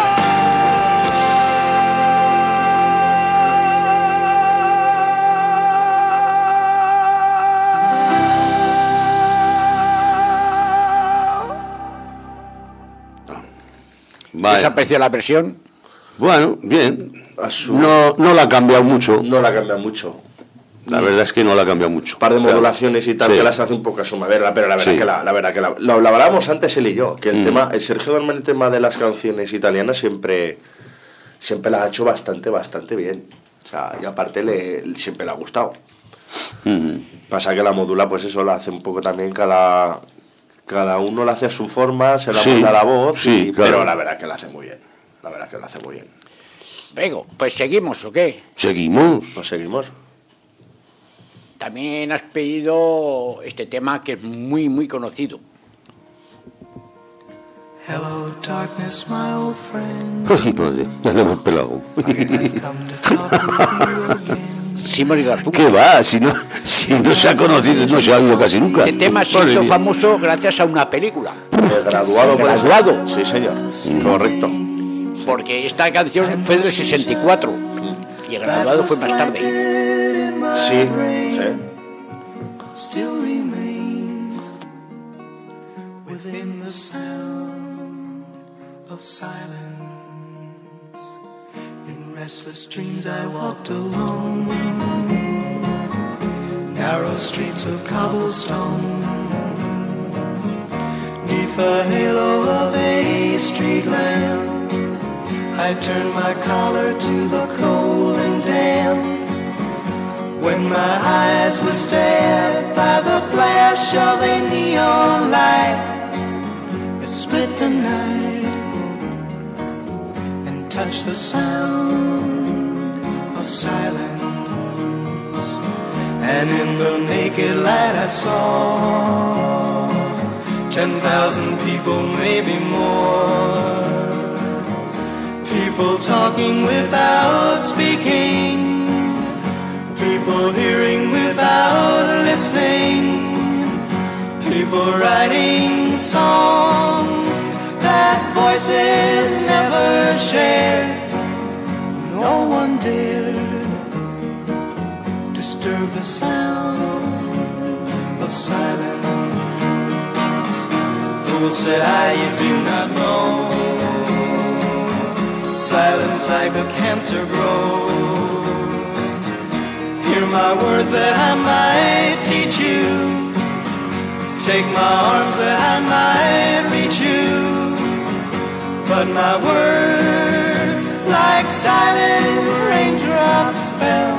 ¿Qué os ha parecido la versión? Bueno, bien. No la ha cambiado mucho. No la cambia mucho. La verdad es que no la ha cambiado mucho. Un par de modulaciones y tal, Sí. que las hace un poco a su manera, pero la verdad Sí. que la verdad que lo hablábamos antes él y yo, que el tema, el Sergio Dalma, el tema de las canciones italianas siempre la ha hecho bastante bien. O sea, y aparte siempre le ha gustado. Pasa que la modula, pues eso la hace un poco también cada uno la hace a su forma, se la Sí, manda la voz, sí, claro. pero la verdad que la hace muy bien. La verdad que la hace muy bien. Venga, pues seguimos, ¿o qué? Seguimos. Pues seguimos. También has pedido este tema que es muy, muy conocido. Hello, darkness, my old friend. Madre, ya le hemos pelado. I've come to talk with you again. Simón y Garfunkel. ¿Qué va? Si no se ha conocido, no se ha oído casi nunca. Este tema se Madre hizo mía. famoso gracias a una película. El graduado. por eso. Graduado. Sí, señor. Correcto. Porque esta canción fue del 64 y el Graduado fue más tarde. Sí, sí. Still remains within the sound of silence. In restless dreams I walked alone, narrow streets of cobblestone, neath the halo of a street lamp. I turned my collar to the cold and damp. When my eyes were stabbed by the flash of a neon light, it split the night and touched the sound of silence. And in the naked light I saw 10,000 people, maybe more. People talking without speaking, people hearing without listening, people writing songs that voices never shared. No one dared disturb the sound of silence. Fool, said I, you do not know, silence like a cancer grows. Hear my words that I might teach you, take my arms that I might reach you, but my words like silent raindrops fell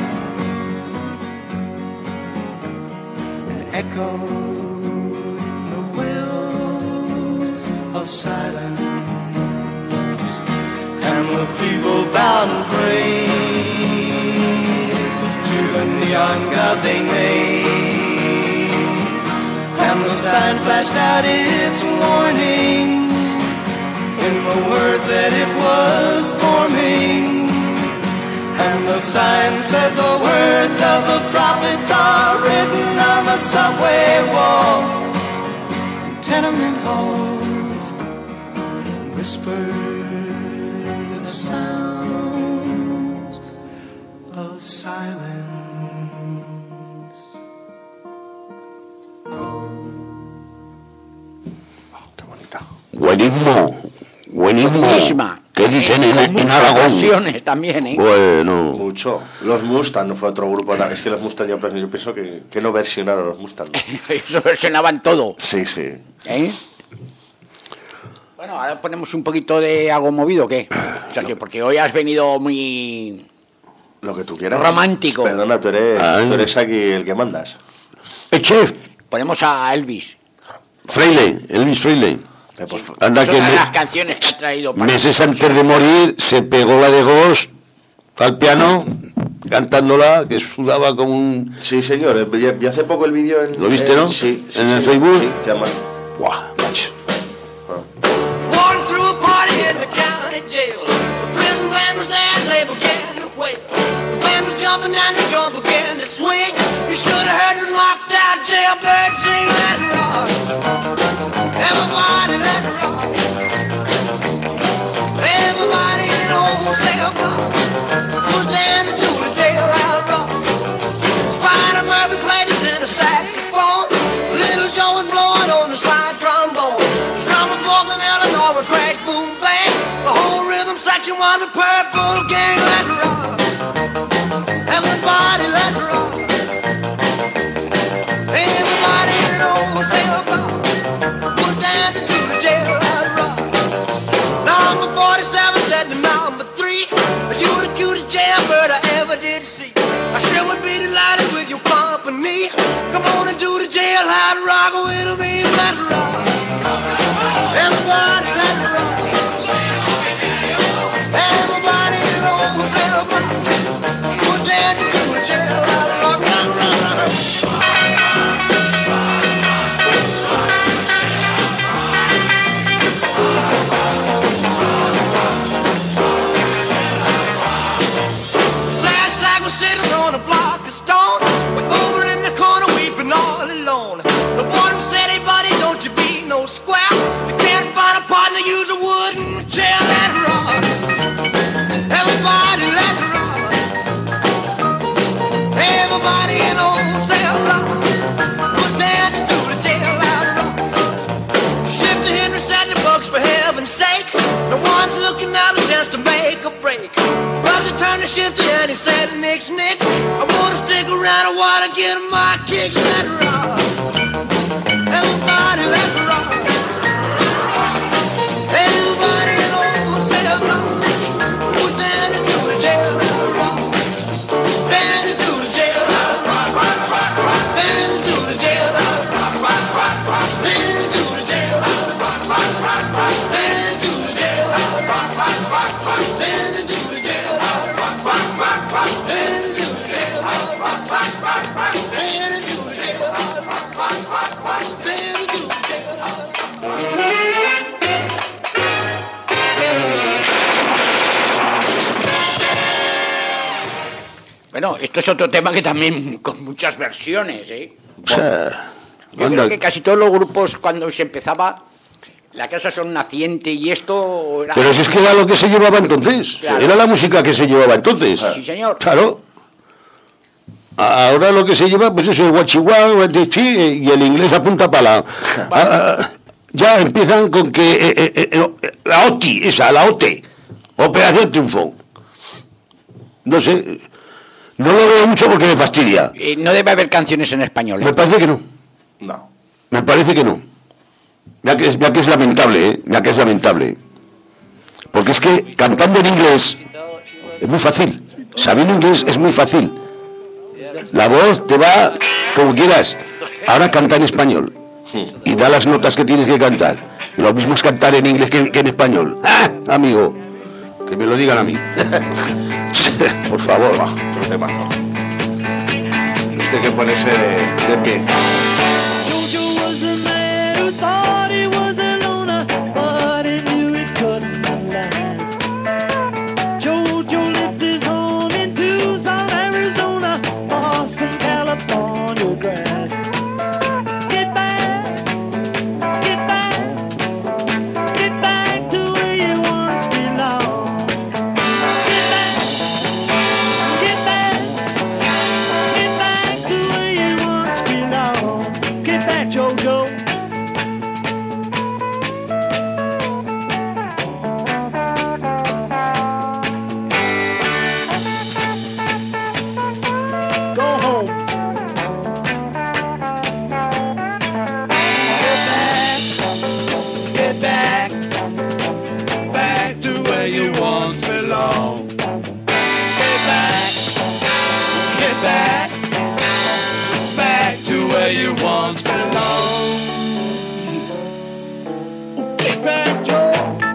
and echoed in the wells of silence. And the people bowed and prayed to the neon god they made, and the sign flashed out its warning in the words that it was forming. And the sign said the words of the prophets are written on the subway walls, tenement halls, whispered the sounds of silence. Qué bonita. Buenísimo. Buenísima. ¿Qué dicen en Muchas Aragón? versiones también, ¿eh? Bueno. Mucho. Los Mustang fue otro grupo. Es que los Mustang yo pienso que no versionaron los Mustang. Eso versionaban todo. Sí, sí. ¿Eh? Bueno, ahora ponemos un poquito de algo movido, ¿o qué? O sea, que porque hoy has venido muy Lo que tú quieras. romántico. Perdona, tú eres aquí el que mandas. Chef, Ponemos a Elvis. Elvis Frehley. Por favor. Anda Es que una de las canciones que ha traído para meses antes de morir se pegó la de Ghost al piano, cantándola, que sudaba como un... Sí, señor. Vi hace poco el vídeo en... ¿Lo viste, no? Sí. ¿En el Facebook? Sí, que además... Buah, macho. Walking through a party in the county jail. The prison band was there and they began to wail. The band was jumping and the drum began to swing. You should have heard the locked out jailbird sing. Let it rock. Everybody let it rock. Everybody in the whole cell block was dancing to the jailhouse rock. Spider Murphy played his tenor saxophone. Little Joe was blowing on the slide trombone. Drummer boy from Illinois would crash, boom, bang. The whole rhythm section was a purple gang. Let's rock. Everybody, let's rock. Everybody in the whole cell block was dancing to the jailhouse rock. Number 47 said to number 3, you the cutest jailbird I ever did see. I sure would be delighted with your company. Come on and do the jailhouse rock with me. Let's rock. Everybody, let's rock. Everybody in the whole cell block was dancing to the jailhouse rock. Rock, rock, rock. partner use a wooden chair and rock. Everybody let it rock. Everybody in the whole cell block was dancing to the jailhouse rock. Shifty Henry sat in the books for heaven's sake. No one's looking out a chance to make a break. Bugsy turned to Shifty and he said, Nix, Nix, I wanna stick around, I wanna get my kicks, let it rock. Everybody let it rock. Everybody in the whole cell block was dancing to the jailhouse rock. Dancing to the jailhouse rock. Dancing to the jailhouse rock. Dancing to the jailhouse rock. Dancing to the jailhouse rock. Dancing to the jailhouse rock. Dancing to the jailhouse rock. Dancing to the jailhouse rock. Dancing to the jailhouse rock. Bueno, esto es otro tema que también con muchas versiones, ¿eh? O sea, Yo creo que casi todos los grupos cuando se empezaba, la casa son naciente y esto era... pero si es que era lo que se llevaba entonces, Claro. era la música que se llevaba entonces. Sí, señor. Claro. Ahora lo que se lleva, pues eso, el guachihuá, y el inglés apunta para la... ya empiezan con que la OTI, la OTE, Operación Triunfo. No sé, no lo veo mucho porque me fastidia. No debe haber canciones en español, ¿eh? Me parece que no. No. Me parece que no. Ya que es lamentable, ¿eh? Ya que es lamentable. Porque es que cantando en inglés es muy fácil. Sabiendo inglés es muy fácil. La voz te va como quieras. Ahora canta en español. Y da las notas que tienes que cantar. Lo mismo es cantar en inglés que en español. ¡Ah, amigo! Que me lo digan a mí. Por favor. Otro temazo. Usted que ponerse de pie. Jojo was a man who thought he was a loner, but he knew it couldn't last. Jojo lived his home in Tucson, Arizona, or some California grass. Get back, get back, get back to where you once belonged. Get back, get back, get back to where you once belonged. Get back, Jojo. Go home. Get back, back to where you once belonged. Get back, back to where you once belonged. Get back, Joe.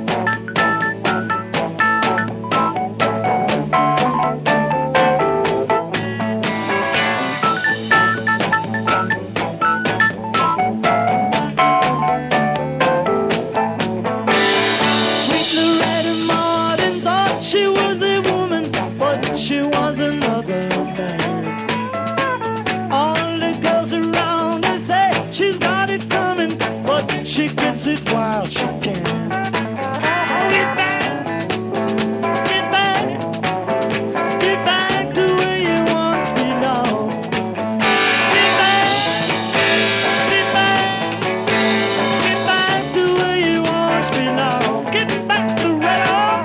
Sweet Loretta Martin thought she was a woman, but she was another man. All the girls around her say she's got it coming, but she gets it while she can. Get back, get back, get back to where you once belonged. Get back, get back, get back to where you once belonged. Get back to where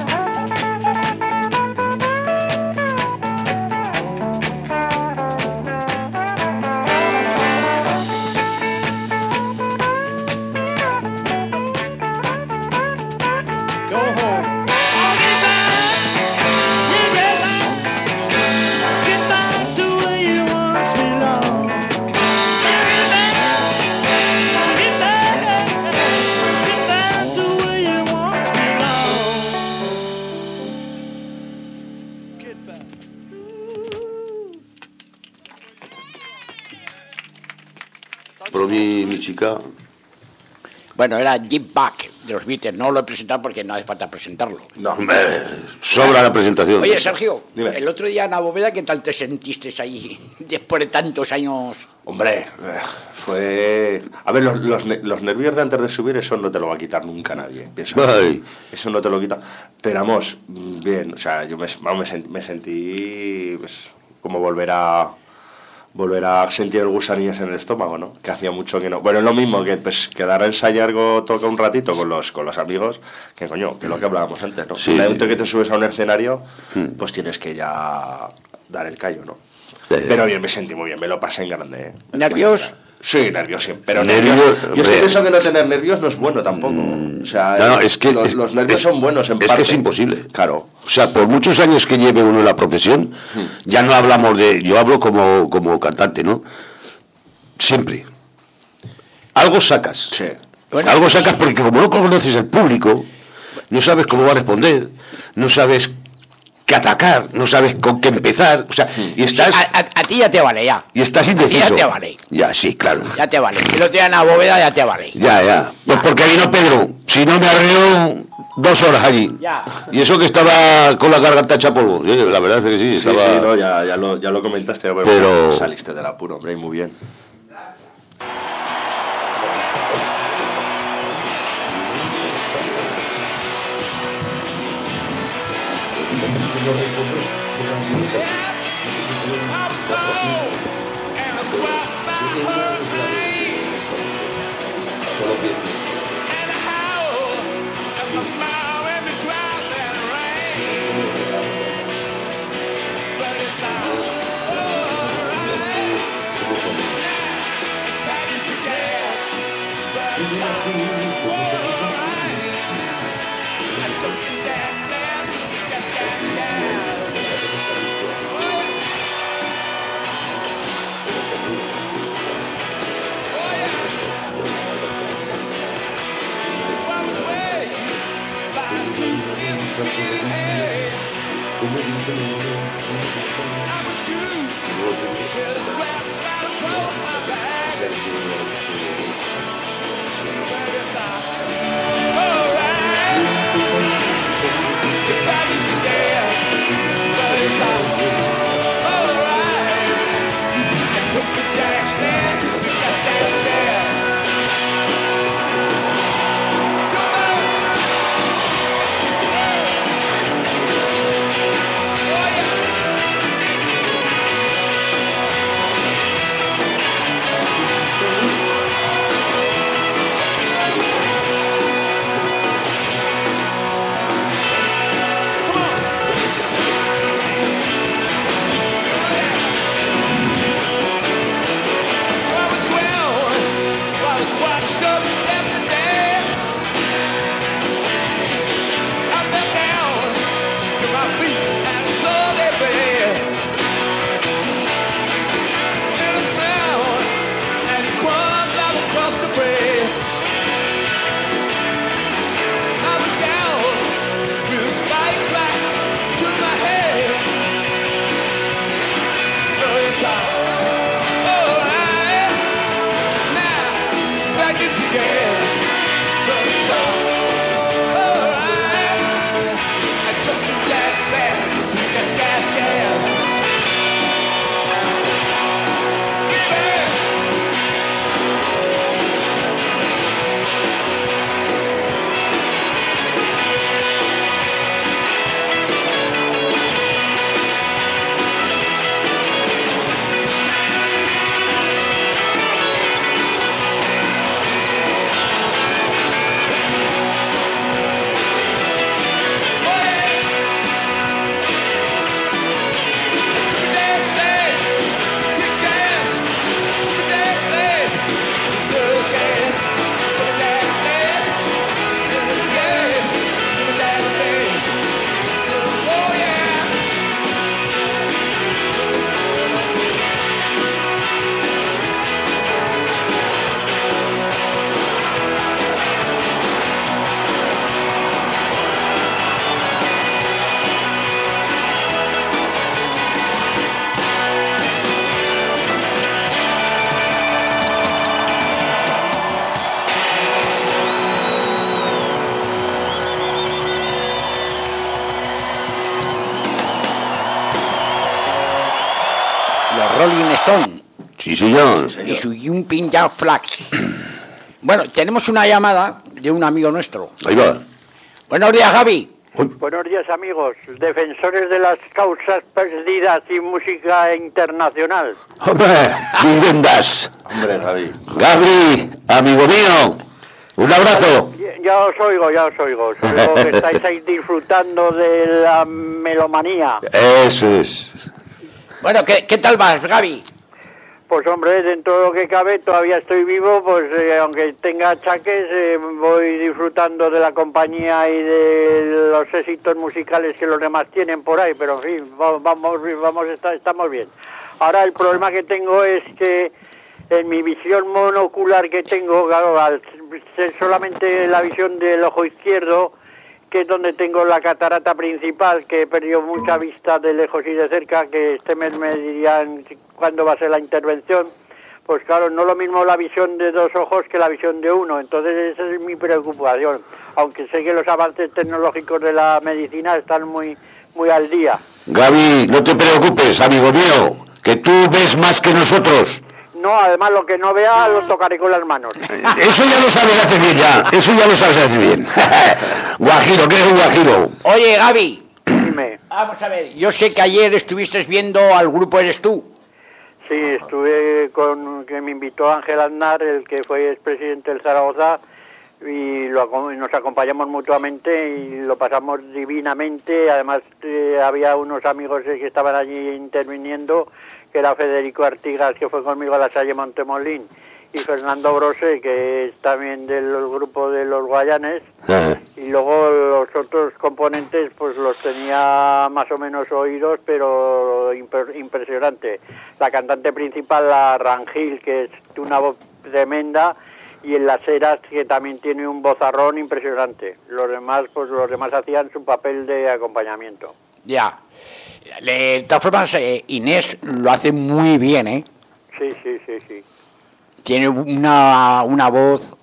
go home. Get back, get back to where you once belonged. Get back, get back to where you once belonged. Get back. Pero mi chica, Bueno, era Jim Buck de los Beatles. No lo he presentado porque no hace falta presentarlo. No, hombre, sobra la presentación. Oye, Sergio, Dime. el otro día en la bóveda, ¿qué tal te sentiste ahí después de tantos años? Hombre, fue... A ver, los nervios de antes de subir, eso no te lo va a quitar nunca nadie. Pienso. Ay. Eso no te lo quita. Pero vamos, bien, o sea, yo me sentí pues, como volver a sentir el gusanillas en el estómago, ¿no? Que hacía mucho que no... Bueno, es lo mismo que pues, quedar a ensayar toca un ratito con los amigos, que coño, que es lo que hablábamos antes, ¿no? Sí. El momento que te subes a un escenario, pues tienes que ya dar el callo, ¿no? Pero bien, me sentí muy bien, me lo pasé en grande, ¿eh? ¿Nervios? Sí, nervios siempre, pero Nervios, nervios... Yo es que hombre. pienso que no tener nervios no es bueno tampoco. O sea, No, es que los nervios son buenos en es parte. que es imposible. Claro. O sea, por muchos años que lleve uno en la profesión, ya no hablamos de... Yo hablo como cantante, ¿no? Siempre. Algo sacas. Sí. Bueno, Algo sacas porque como no conoces el público, no sabes cómo va a responder, no sabes qué atacar, no sabes con qué empezar, o sea, y estás... A ti ya te vale, ya. Y estás A ti indeciso. ya te vale. Ya, sí, claro. Ya te vale. Si lo tiran a la bóveda, ya te vale. Ya. Pues porque vino Pedro. Si no me arreó 2 horas allí. Ya. Y eso que estaba con la garganta hecha polvo. La verdad es que sí, Sí, estaba... sí, no, ya lo comentaste, Pero- saliste del apuro, hombre, y muy bien. Rolling Stone Sí, señor. y su Jumping Jack Flags. Bueno, tenemos una llamada de un amigo nuestro. Ahí va. Buenos días, Javi. Buenos días, amigos, defensores de las causas perdidas y música internacional. Hombre, viviendas. Hombre, Javi. Gaby, amigo mío, un abrazo. Ya os oigo. Os oigo que estáis ahí disfrutando de la melomanía. Eso es. Bueno, ¿qué tal vas, Gaby? Pues hombre, dentro de lo que cabe, todavía estoy vivo, pues aunque tenga achaques, voy disfrutando de la compañía y de los éxitos musicales que los demás tienen por ahí, pero en fin, estamos bien. Ahora el problema que tengo es que en mi visión monocular que tengo, claro, al ser solamente la visión del ojo izquierdo, que es donde tengo la catarata principal, que he perdido mucha vista de lejos y de cerca, que este mes me dirían cuándo va a ser la intervención, pues claro, no lo mismo la visión de dos ojos que la visión de uno, entonces esa es mi preocupación, aunque sé que los avances tecnológicos de la medicina están muy al día. Gaby, no te preocupes, amigo mío, que tú ves más que nosotros. No, además lo que no vea lo tocaré con las manos. Eso ya lo sabes hacer bien, eso ya lo sabes hacer bien. Guajiro, ¿qué es un guajiro? Oye, Gaby. Dime. Vamos a ver, yo sé que ayer estuviste viendo al grupo Eres Tú. Sí, estuve que me invitó Ángel Aznar, el que fue expresidente del Zaragoza, y nos acompañamos mutuamente y lo pasamos divinamente. Además había unos amigos que estaban allí interviniendo, que era Federico Artigas, que fue conmigo a la Salle Montemolín, y Fernando Brose, que es también del grupo de los Guayanes, y luego los otros componentes pues los tenía más o menos oídos, pero impresionante. La cantante principal, la Rangil, que es una voz tremenda, y en las Heras, que también tiene un vozarrón impresionante. Los demás hacían su papel de acompañamiento. Ya. De todas formas, Inés lo hace muy bien, ¿eh? Sí. Tiene una voz...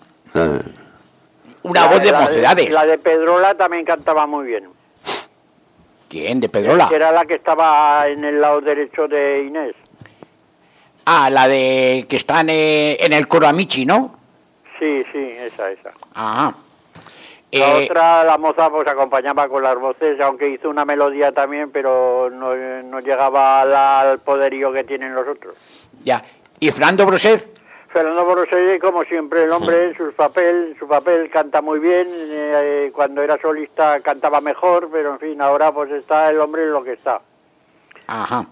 Una voz de mocedades. La de Pedrola también cantaba muy bien. ¿Quién? ¿De Pedrola? Que era la que estaba en el lado derecho de Inés. Ah, la de que están en el coro Amici, ¿no? Sí, esa. Ajá. La otra, la moza, pues acompañaba con las voces, aunque hizo una melodía también, pero no llegaba al poderío que tienen los otros. Ya. ¿Y Fernando Broset? Fernando Broset, como siempre, el hombre, su papel canta muy bien. Cuando era solista cantaba mejor, pero en fin, ahora pues está el hombre en lo que está. Ajá.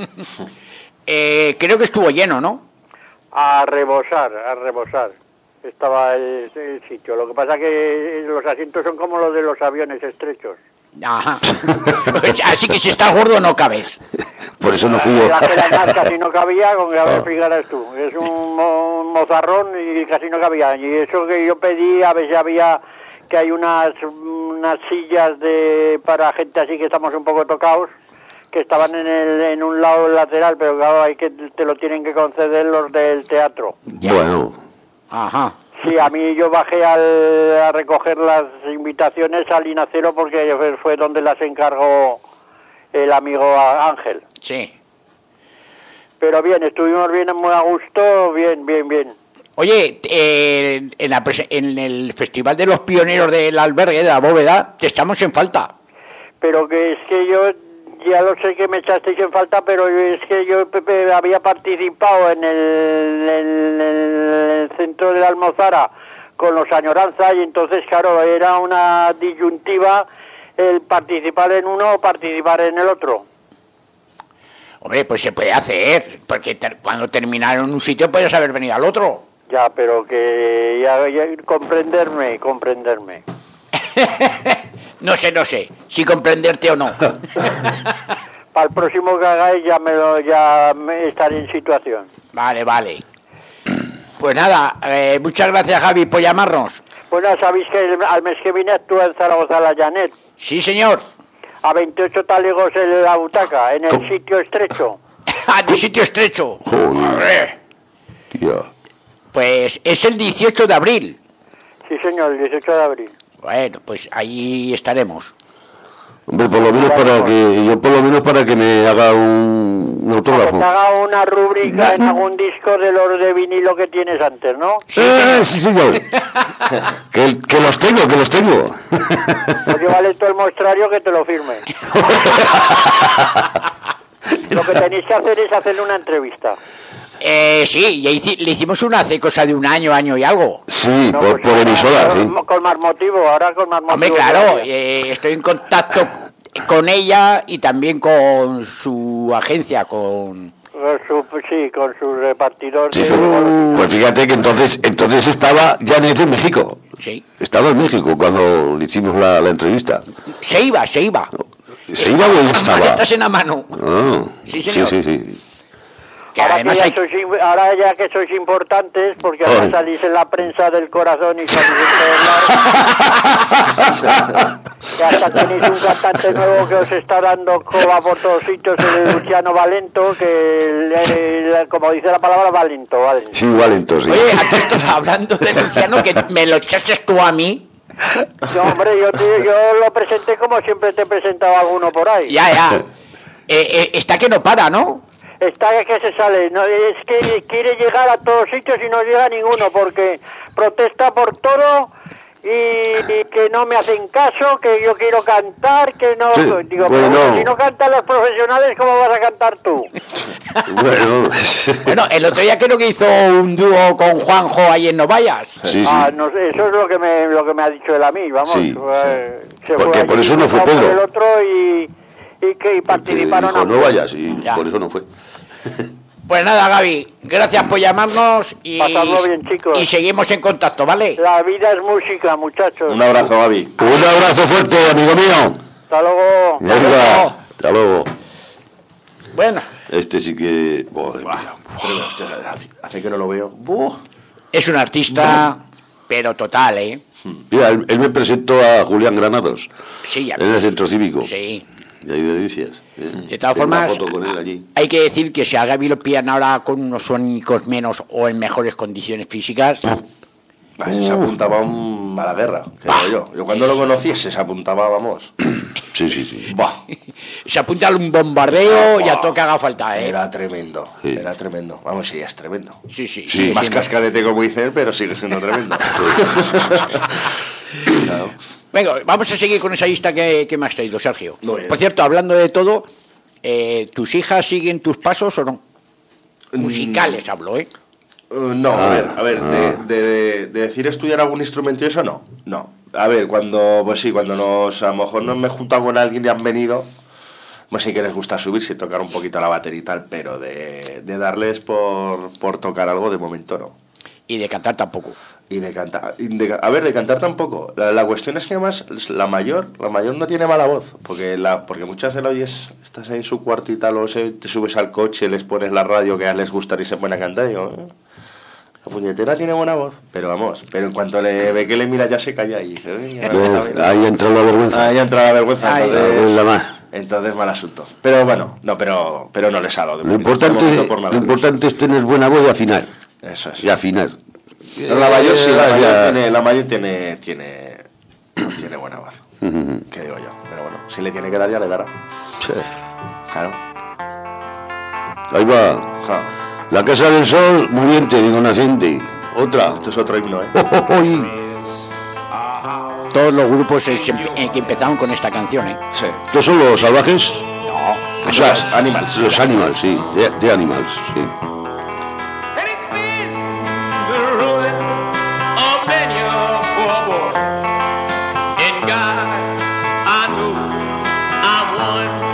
Creo que estuvo lleno, ¿no? A rebosar. Estaba el sitio. Lo que pasa que los asientos son como los de los aviones estrechos. Ajá. Así que si estás gordo no cabes. Por eso no fui yo. Casi no cabía, con que a ver, fíjate tú. Es un mozarrón y casi no cabía. Y eso que yo pedí, a ver si había, que hay unas sillas para gente así que estamos un poco tocados, que estaban en un lado lateral, pero claro, te lo tienen que conceder los del teatro. Bueno. Ajá. Sí, a mí yo bajé a recoger las invitaciones al Inacero porque fue donde las encargó el amigo Ángel. Sí. Pero bien, estuvimos bien, muy a gusto, bien. Oye, en el Festival de los Pioneros del Albergue de la Bóveda, te estamos en falta. Pero que es que yo... Ya lo sé que me echasteis en falta, pero es que yo, Pepe, había participado en el centro de la Almozara con los Añoranza y entonces, claro, era una disyuntiva el participar en uno o participar en el otro. Hombre, pues se puede hacer, porque cuando terminaron un sitio puedes haber venido al otro. Ya, pero que ya comprenderme. No sé, si comprenderte o no. Para el próximo que hagáis ya me estaré en situación. Vale. Pues nada, muchas gracias, Javi, por llamarnos. Bueno, sabéis que al mes que viene actúa en Zaragoza la Janet. Sí, señor. A 28 talegos en la butaca, en el sitio estrecho. En el sitio estrecho. Joder. Tía. Pues es el 18 de abril. Sí, señor, el 18 de abril. Bueno, pues ahí estaremos. Hombre, por lo menos para que me haga un autógrafo. Que te haga una rúbrica en algún disco de los de vinilo que tienes antes, ¿no? Sí, señor. que los tengo. Pues llévale todo el mostrario que te lo firme. Lo que tenéis que hacer es hacerle una entrevista. Sí, le hicimos una hace cosa de un año y algo. Sí, No, por pues, emisora, sí. Con más motivo, ahora con más motivo. Hombre, claro, estoy en contacto con ella y también con su agencia, con su repartidor. Sí, pues fíjate que entonces estaba Janet en México. Sí. Estaba en México cuando le hicimos la entrevista. Se iba. ¿Se iba o él estaba? Maletas en la mano. Ah, Sí, señor. Sí. Que Ahora, además ahora ya que sois importantes, porque ahora salís en la prensa del corazón y salís en todos lados. Que hasta tenéis un cantante nuevo que os está dando coba por todos sitios, el Luciano Valento, que como dice la palabra, Valento. Sí, Valento, sí. Oye, aquí estoy hablando de Luciano, que me lo echases tú a mí. No, hombre, yo lo presenté como siempre te he presentado a alguno por ahí. Ya. Está que no para, ¿no? Está que se sale, no, es que quiere llegar a todos sitios y no llega a ninguno porque protesta por todo y que no me hacen caso, que yo quiero cantar, que no... Sí, digo, bueno. pero si no cantan los profesionales, ¿cómo vas a cantar tú? Bueno, el otro día creo que hizo un dúo con Juanjo ahí en Novayas. Sí. No sé, eso es lo que me ha dicho él a mí, vamos. Sí. Se Porque fue por allí, eso no fue por Pedro. el otro y participaron Dijo, no ambos. vayas, y Ya. por eso no fue. Pues nada, Gaby, gracias por llamarnos y, Pasadlo bien, chicos. y seguimos en contacto, ¿vale? La vida es música, muchachos. Un abrazo, Gaby. Un abrazo fuerte, amigo mío. Hasta luego. Venga, hasta luego. Bueno, Este sí que... Hace que no lo veo. es un artista, pero total, ¿eh? Mira, él me presentó a Julián Granados Sí, ya. en el centro cívico. Sí. Y hay delicias. De todas Tengo formas, una foto con él allí. hay que decir que si a Gaby lo pillan ahora con unos sónicos menos o en mejores condiciones físicas, Se apuntaba a la guerra, creo yo. Yo cuando lo conocí se apuntaba, vamos. Sí. Buah. se apunta a un bombardeo y a todo que haga falta, ¿eh? Era tremendo, Sí. era tremendo. Vamos, sí, es tremendo. Sí. Más cascadete como dicen, pero sigue siendo tremendo. Claro. Venga, vamos a seguir con esa lista que me has traído, Sergio. Muy bien. Por cierto, hablando de todo, ¿tus hijas siguen tus pasos o no? Musicales hablo, ¿eh? No, a ver, de decir estudiar algún instrumento y eso no. A ver, cuando a lo mejor nos me juntan con alguien y han venido, pues sí que les gusta subirse y tocar un poquito la batería y tal, pero de darles por tocar algo de momento no. Y de cantar tampoco. Y de cantar, de cantar tampoco. La cuestión es que además la mayor no tiene mala voz, porque muchas veces la oyes, estás ahí en su cuarto y tal, te subes al coche, les pones la radio que a les gusta y se ponen a cantar y digo, la puñetera tiene buena voz, pero en cuanto le ve que le mira ya se calla y dice, Ahí entró la vergüenza. ahí entra la vergüenza. Ay, Entonces mal asunto. Pero bueno, pero no les hago de Lo momento, importante, de momento por nada. lo importante es tener buena voz y afinar. Eso es. Y afinar. Pero la mayor sí, la mayor tiene buena voz. ¿Qué digo yo? Pero bueno, si le tiene que dar ya le dará. Sí. Claro. Ahí va. Ja. La Casa del Sol, muriente, digo naciente. Otra. Esto es otro himno, ¿eh? Uy. Todos los grupos que empezaron con esta canción, ¿eh? Sí. ¿Estos son los salvajes? No. O sea, Los Animals. Los Animals, sí. De Animals, sí. And it's been the ruin of many a poor boy. In God, I know I'm one.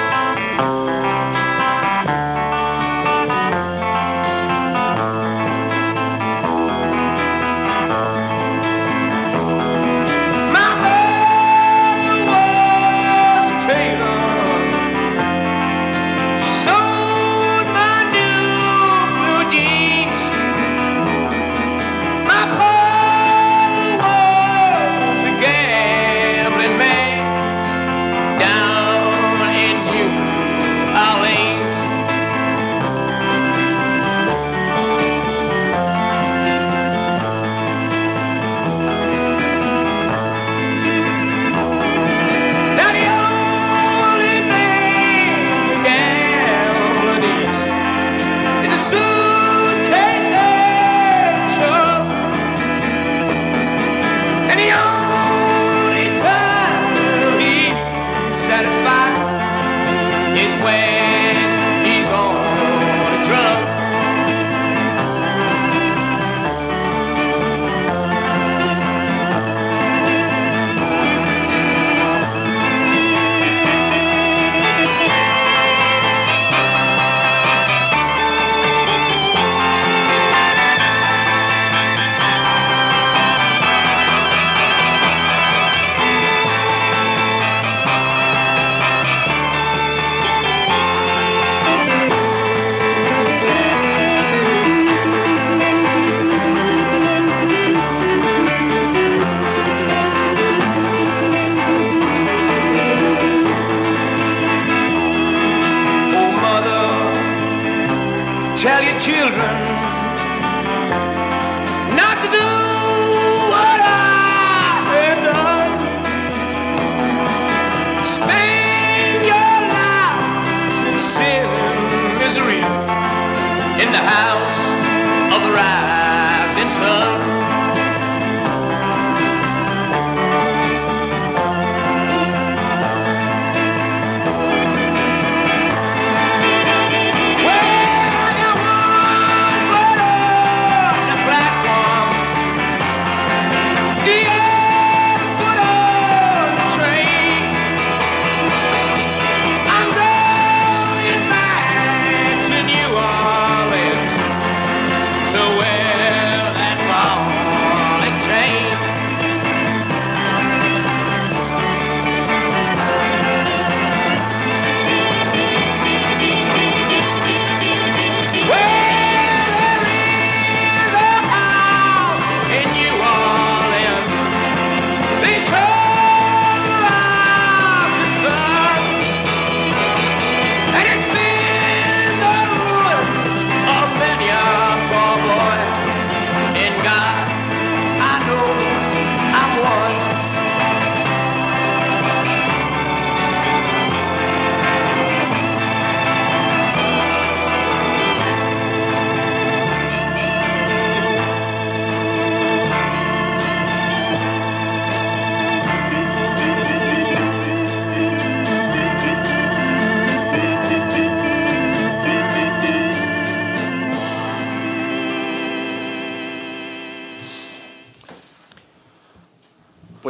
My mother was a tailor. Sold my new blue jeans. My father was a gambling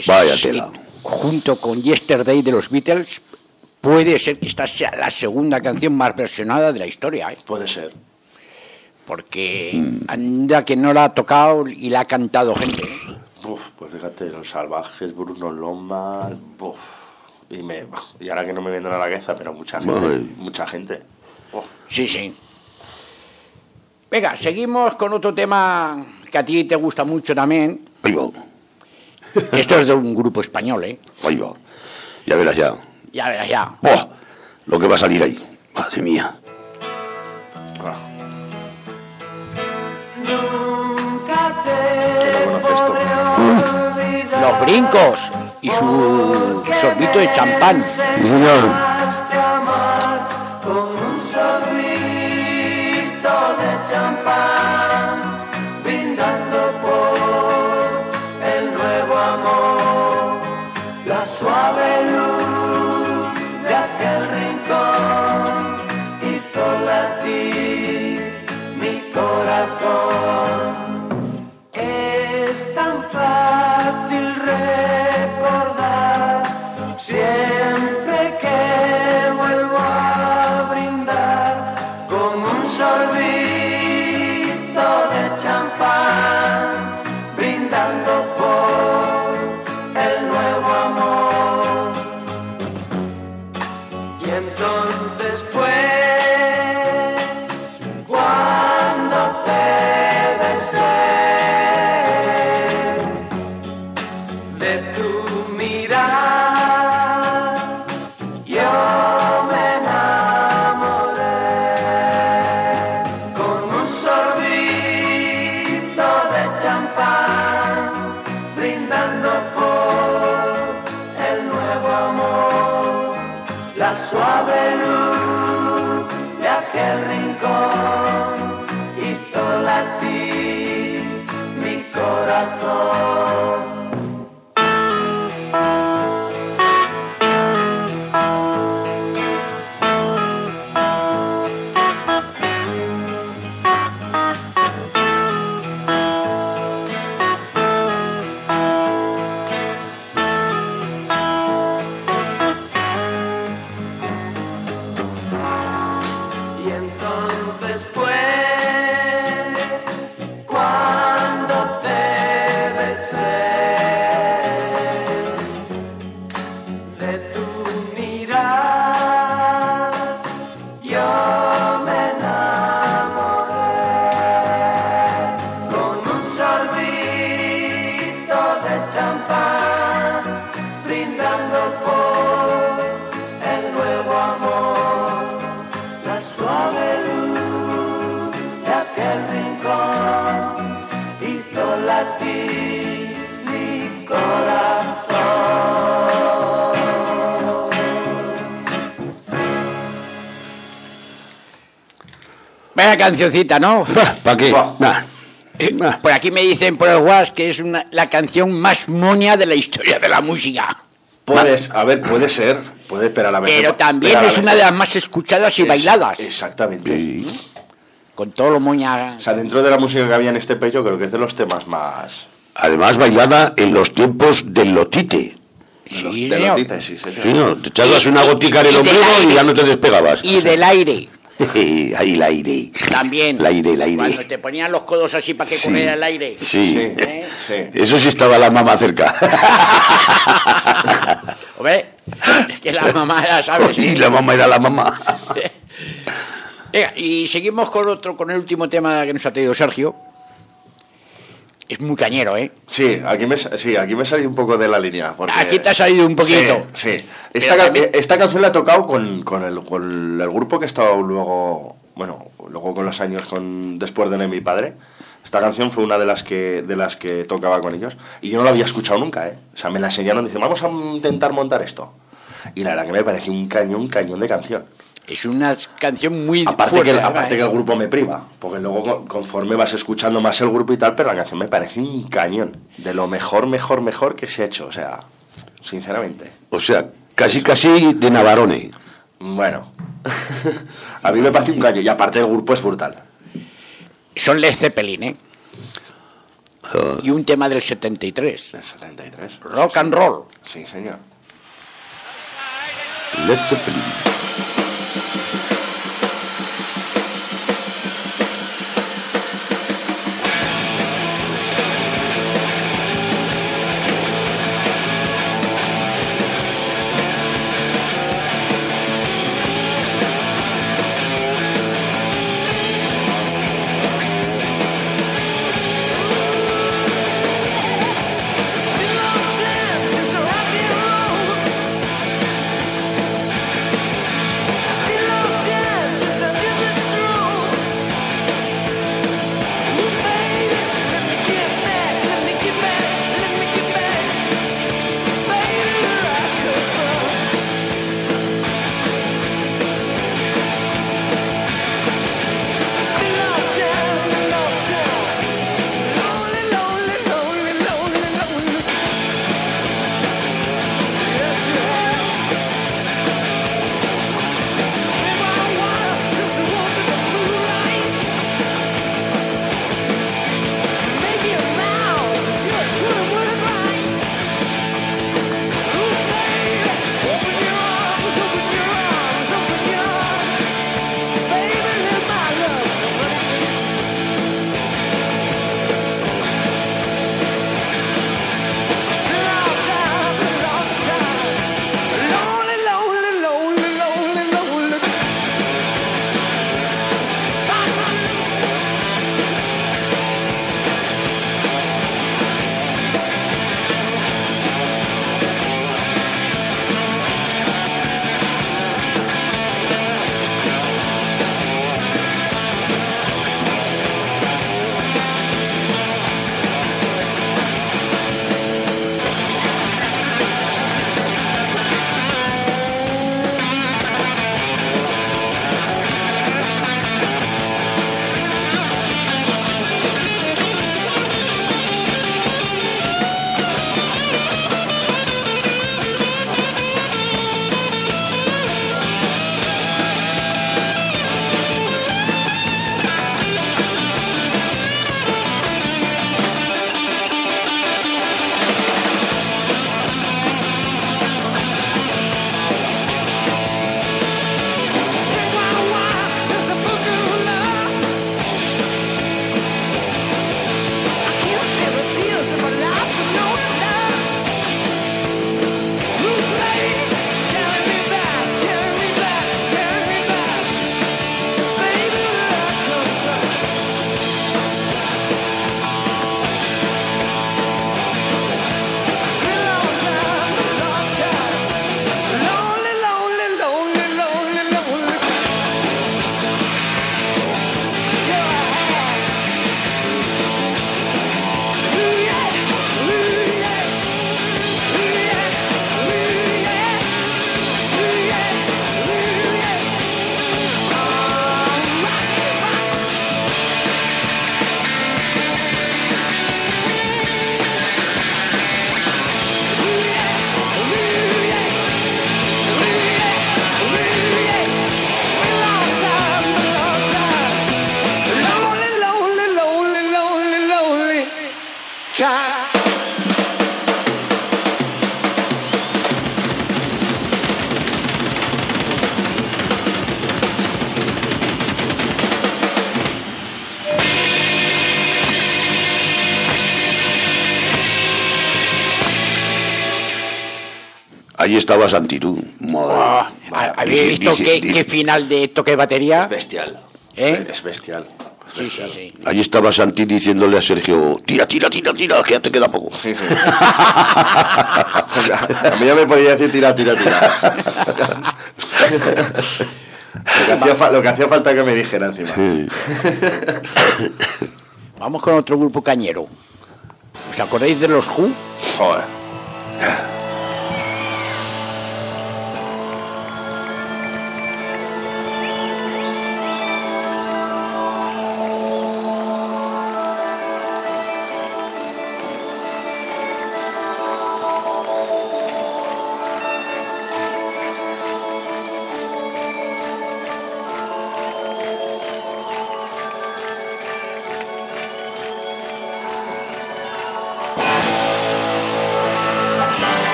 pues Vaya tela. junto con Yesterday de los Beatles, puede ser que esta sea la segunda canción más versionada de la historia, ¿eh? Puede ser. Porque anda que no la ha tocado y la ha cantado gente, ¿eh? Pues fíjate, Los Salvajes, Bruno Lombard, y ahora que no me vendrá a la cabeza, pero mucha gente. Sí, sí. Venga, seguimos con otro tema que a ti te gusta mucho también. Ahí va. Esto es de un grupo español, ¿eh? Ahí va. Ya verás ya. Ya verás, ya. ¡Buah! Lo que va a salir ahí. Madre mía. ¿Quién lo conoce esto? Los Brincos y su sorbito de champán. Sí, señor. Es tan fácil recordar siempre que vuelvo a brindar con un sorbito de champán, brindando por el nuevo amor. Y entonces fue Vaya cancioncita, ¿no? ¿Para qué? Por aquí me dicen por el WhatsApp que es la canción más moña de la historia de la música. Puede ser, pero a la vez. Pero también es una de las más escuchadas y bailadas. Exactamente. Sí. Con todo lo moña. O sea, dentro de la música que había en este pecho, creo que es de los temas más. Además, bailada en los tiempos del lotite. Sí, de señor. lotita, sí, señor. Sí, no, te echabas una gotica en el ombligo y ya no te despegabas. Y del aire. Ahí el aire. También. El aire. Cuando te ponían los codos así para que Sí. corriera el aire. Sí. ¿Eh? Sí. Eso sí estaba la mamá cerca. Hombre, es que la mamá ya sabes. Y la mamá era la mamá. Venga, y seguimos con el último tema que nos ha traído Sergio. Es muy cañero, ¿eh? Sí, aquí me salí un poco de la línea. Porque... Aquí te ha salido un poquito. Sí. También... Esta canción la he tocado con el grupo que he estado luego con los años después de mi padre. Esta canción fue una de las que tocaba con ellos. Y yo no la había escuchado nunca, ¿eh? O sea, me la enseñaron, dicen, vamos a intentar montar esto. Y la verdad que me pareció un cañón de canción. Es una canción muy aparte fuerte. Aparte que el grupo me priva, porque luego conforme vas escuchando más el grupo y tal, pero la canción me parece un cañón. De lo mejor que se ha hecho, o sea, sinceramente. O sea, casi de Navarone. Bueno, a mí me parece un cañón, y aparte el grupo es brutal. Son Led Zeppelin, ¿eh? y un tema del 73. Del 73. Rock and roll. Sí, señor. Led Zeppelin. Allí estaba Santirú. ¿Habéis visto qué final de toque de batería? Es bestial. ¿Eh? Es bestial. Sí, sí, sí. Allí estaba Santi diciéndole a Sergio, tira, que ya te queda poco. Sí, sí. A mí ya me podía decir tira. Lo que hacía falta que me dijera encima. Sí. Vamos con otro grupo cañero. ¿Os acordáis de los Who? Joder.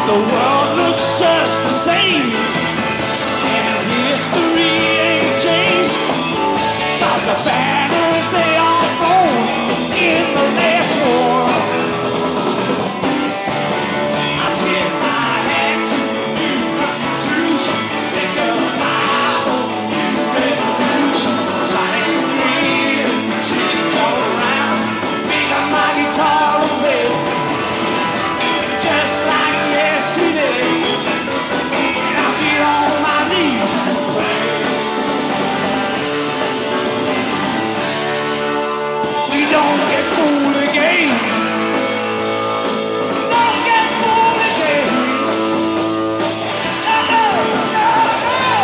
The world looks just the same, and history ain't changed. 'Cause the banners they all thrown in the last war. I tip my hat to the new Constitution, take a bow for the new revolution. Starting green and change all around, pick up my guitar and play, just like yesterday. And I'll get on my knees and pray. We don't get fooled again. Don't get fooled again. No, no, no, no.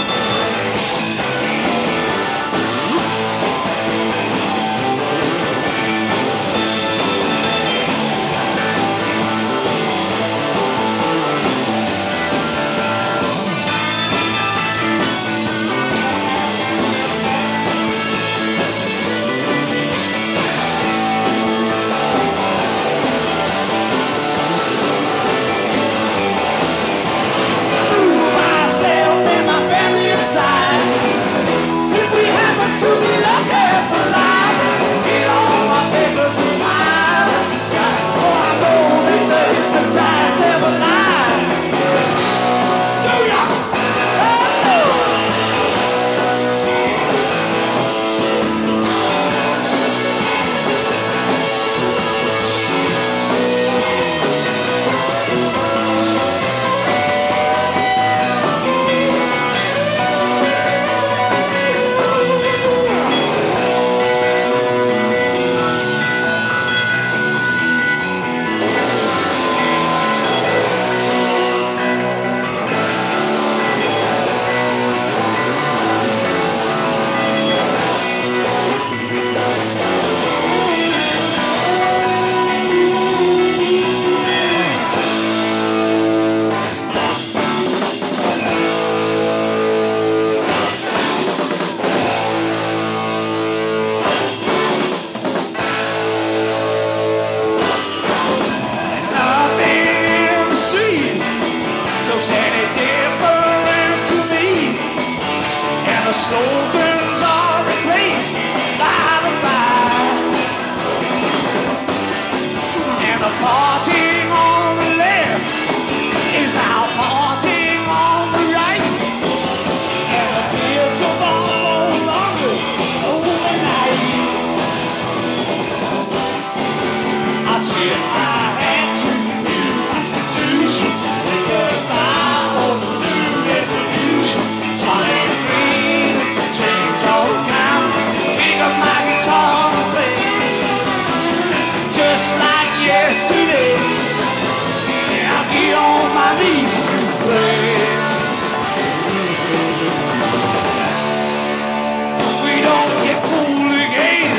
Myself and my family aside, if we happen to be lucky for life, get on my papers and smile at the sky. Oh, I know that the hypnotized never lie. Do ya? Oh, no. There's nothing in the street looks any different to me, and the slogans are replaced by the fire, and the parting on the left is now parting on the right, and the beards of all no longer overnight. I tip my hat to the new Constitution, take a bow for the new revolution. Starting green and change all around, pick up my guitar and play, just like yesterday. And I'll get on my knees and pray. We don't get fooled again.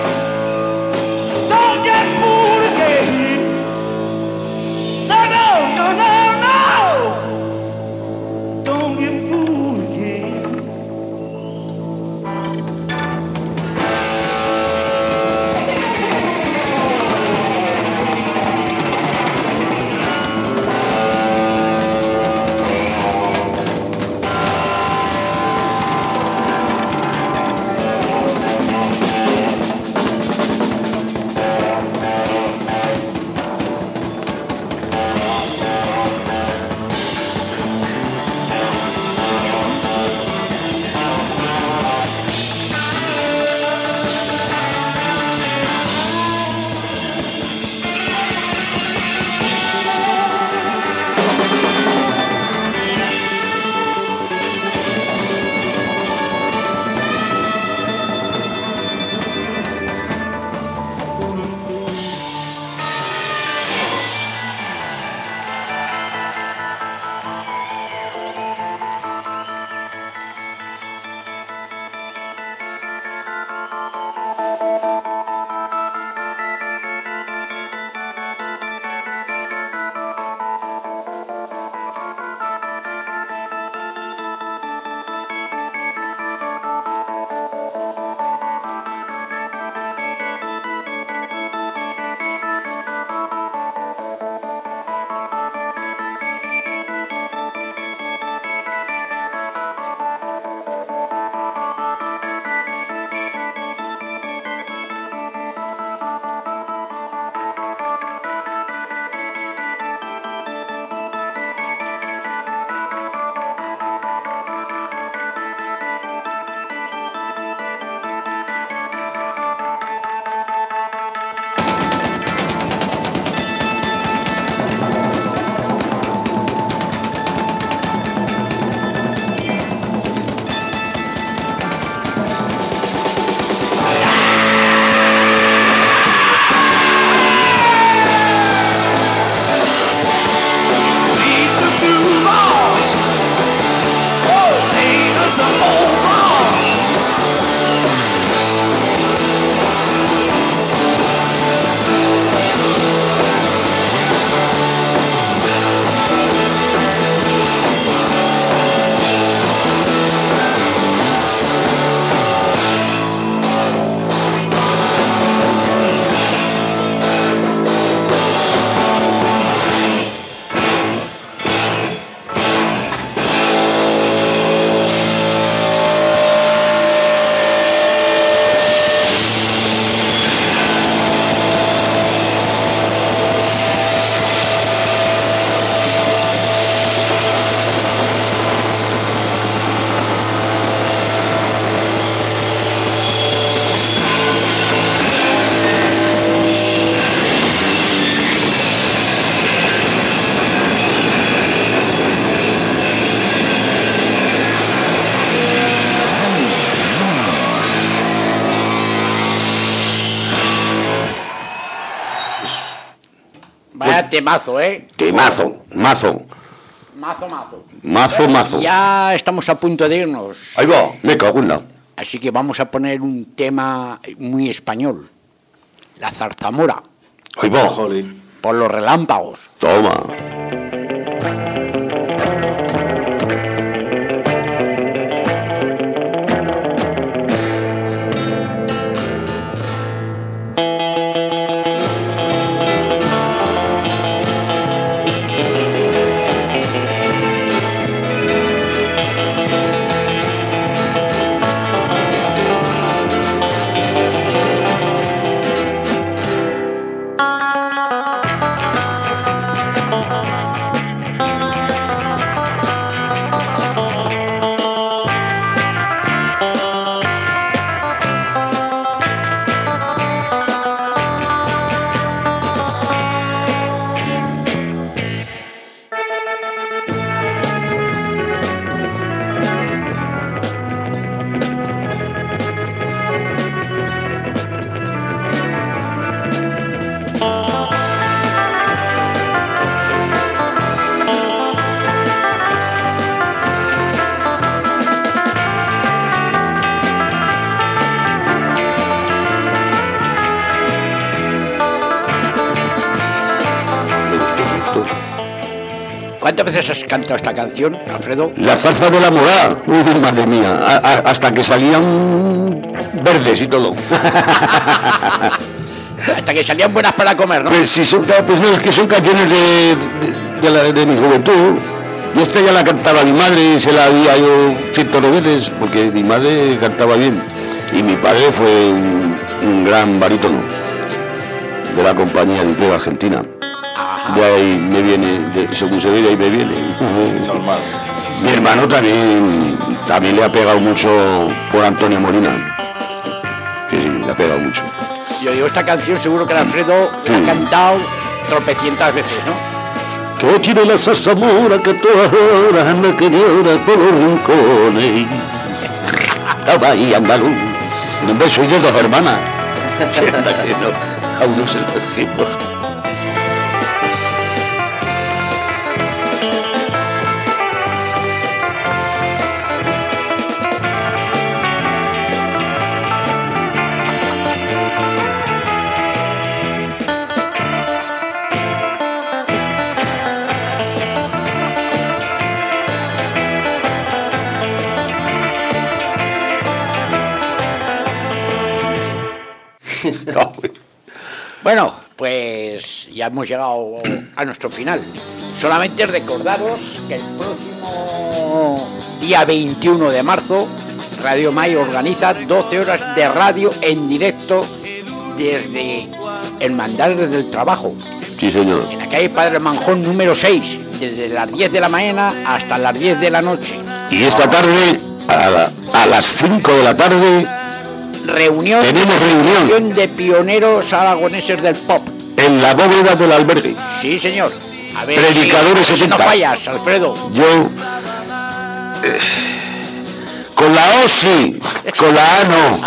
Don't get fooled again. No, no, no, no, no. Don't get fooled again. temazo, ¿eh? Temazo, mazo. Mazo. Ya estamos a punto de irnos. Ahí va, me cago en la. Así que vamos a poner un tema muy español. La zarzamora. Ahí va. Por los relámpagos. Toma. ¿Cuántas veces has cantado esta canción, Alfredo? La zarza de la morada. Uy, madre mía. Hasta que salían verdes y todo. Hasta que salían buenas para comer, ¿no? Pues sí, pues no, es que son canciones de mi juventud. Y esta ya la cantaba mi madre, se la había yo 109 veces, porque mi madre cantaba bien. Y mi padre fue un gran barítono de la compañía de Impero Argentina. De ahí me viene, según se ve, de ahí me viene. Normal. Mi hermano también le ha pegado mucho por Antonio Molina. Sí, le ha pegado mucho. Yo digo, esta canción seguro que el Alfredo la ha cantado tropecientas veces, ¿no? Que tiene la zarzamora que todas horas anda que llora por los rincones. La bahía andaluz. Hombre, soy de dos hermanas. A uno se lo decimos. Bueno, pues ya hemos llegado a nuestro final. Solamente recordaros que el próximo día 21 de marzo Radio May organiza 12 horas de radio en directo desde Hermandades del Trabajo. Sí, señor. En la calle Padre Manjón número 6, desde las 10 de la mañana hasta las 10 de la noche. Y esta tarde, a las 5 de la tarde, tenemos reunión de pioneros aragoneses del pop. En la bóveda del albergue. Sí, señor. A ver, Predicadores 70. No fallas, Alfredo. Yo... con la O sí, con la A no.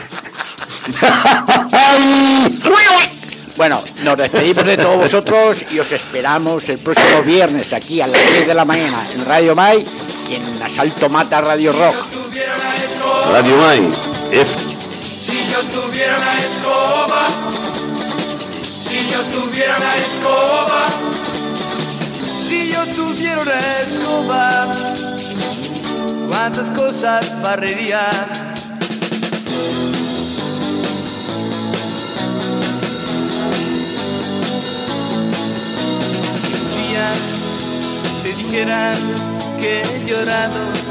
Bueno, nos despedimos de todos vosotros y os esperamos el próximo viernes aquí a las 10 de la mañana en Radio May y en Asalto Mata Radio Rock. Radio May. Si yo tuviera una escoba, si yo tuviera una escoba, si yo tuviera una escoba, cuántas cosas barrería. Si un día te dijeran que he llorado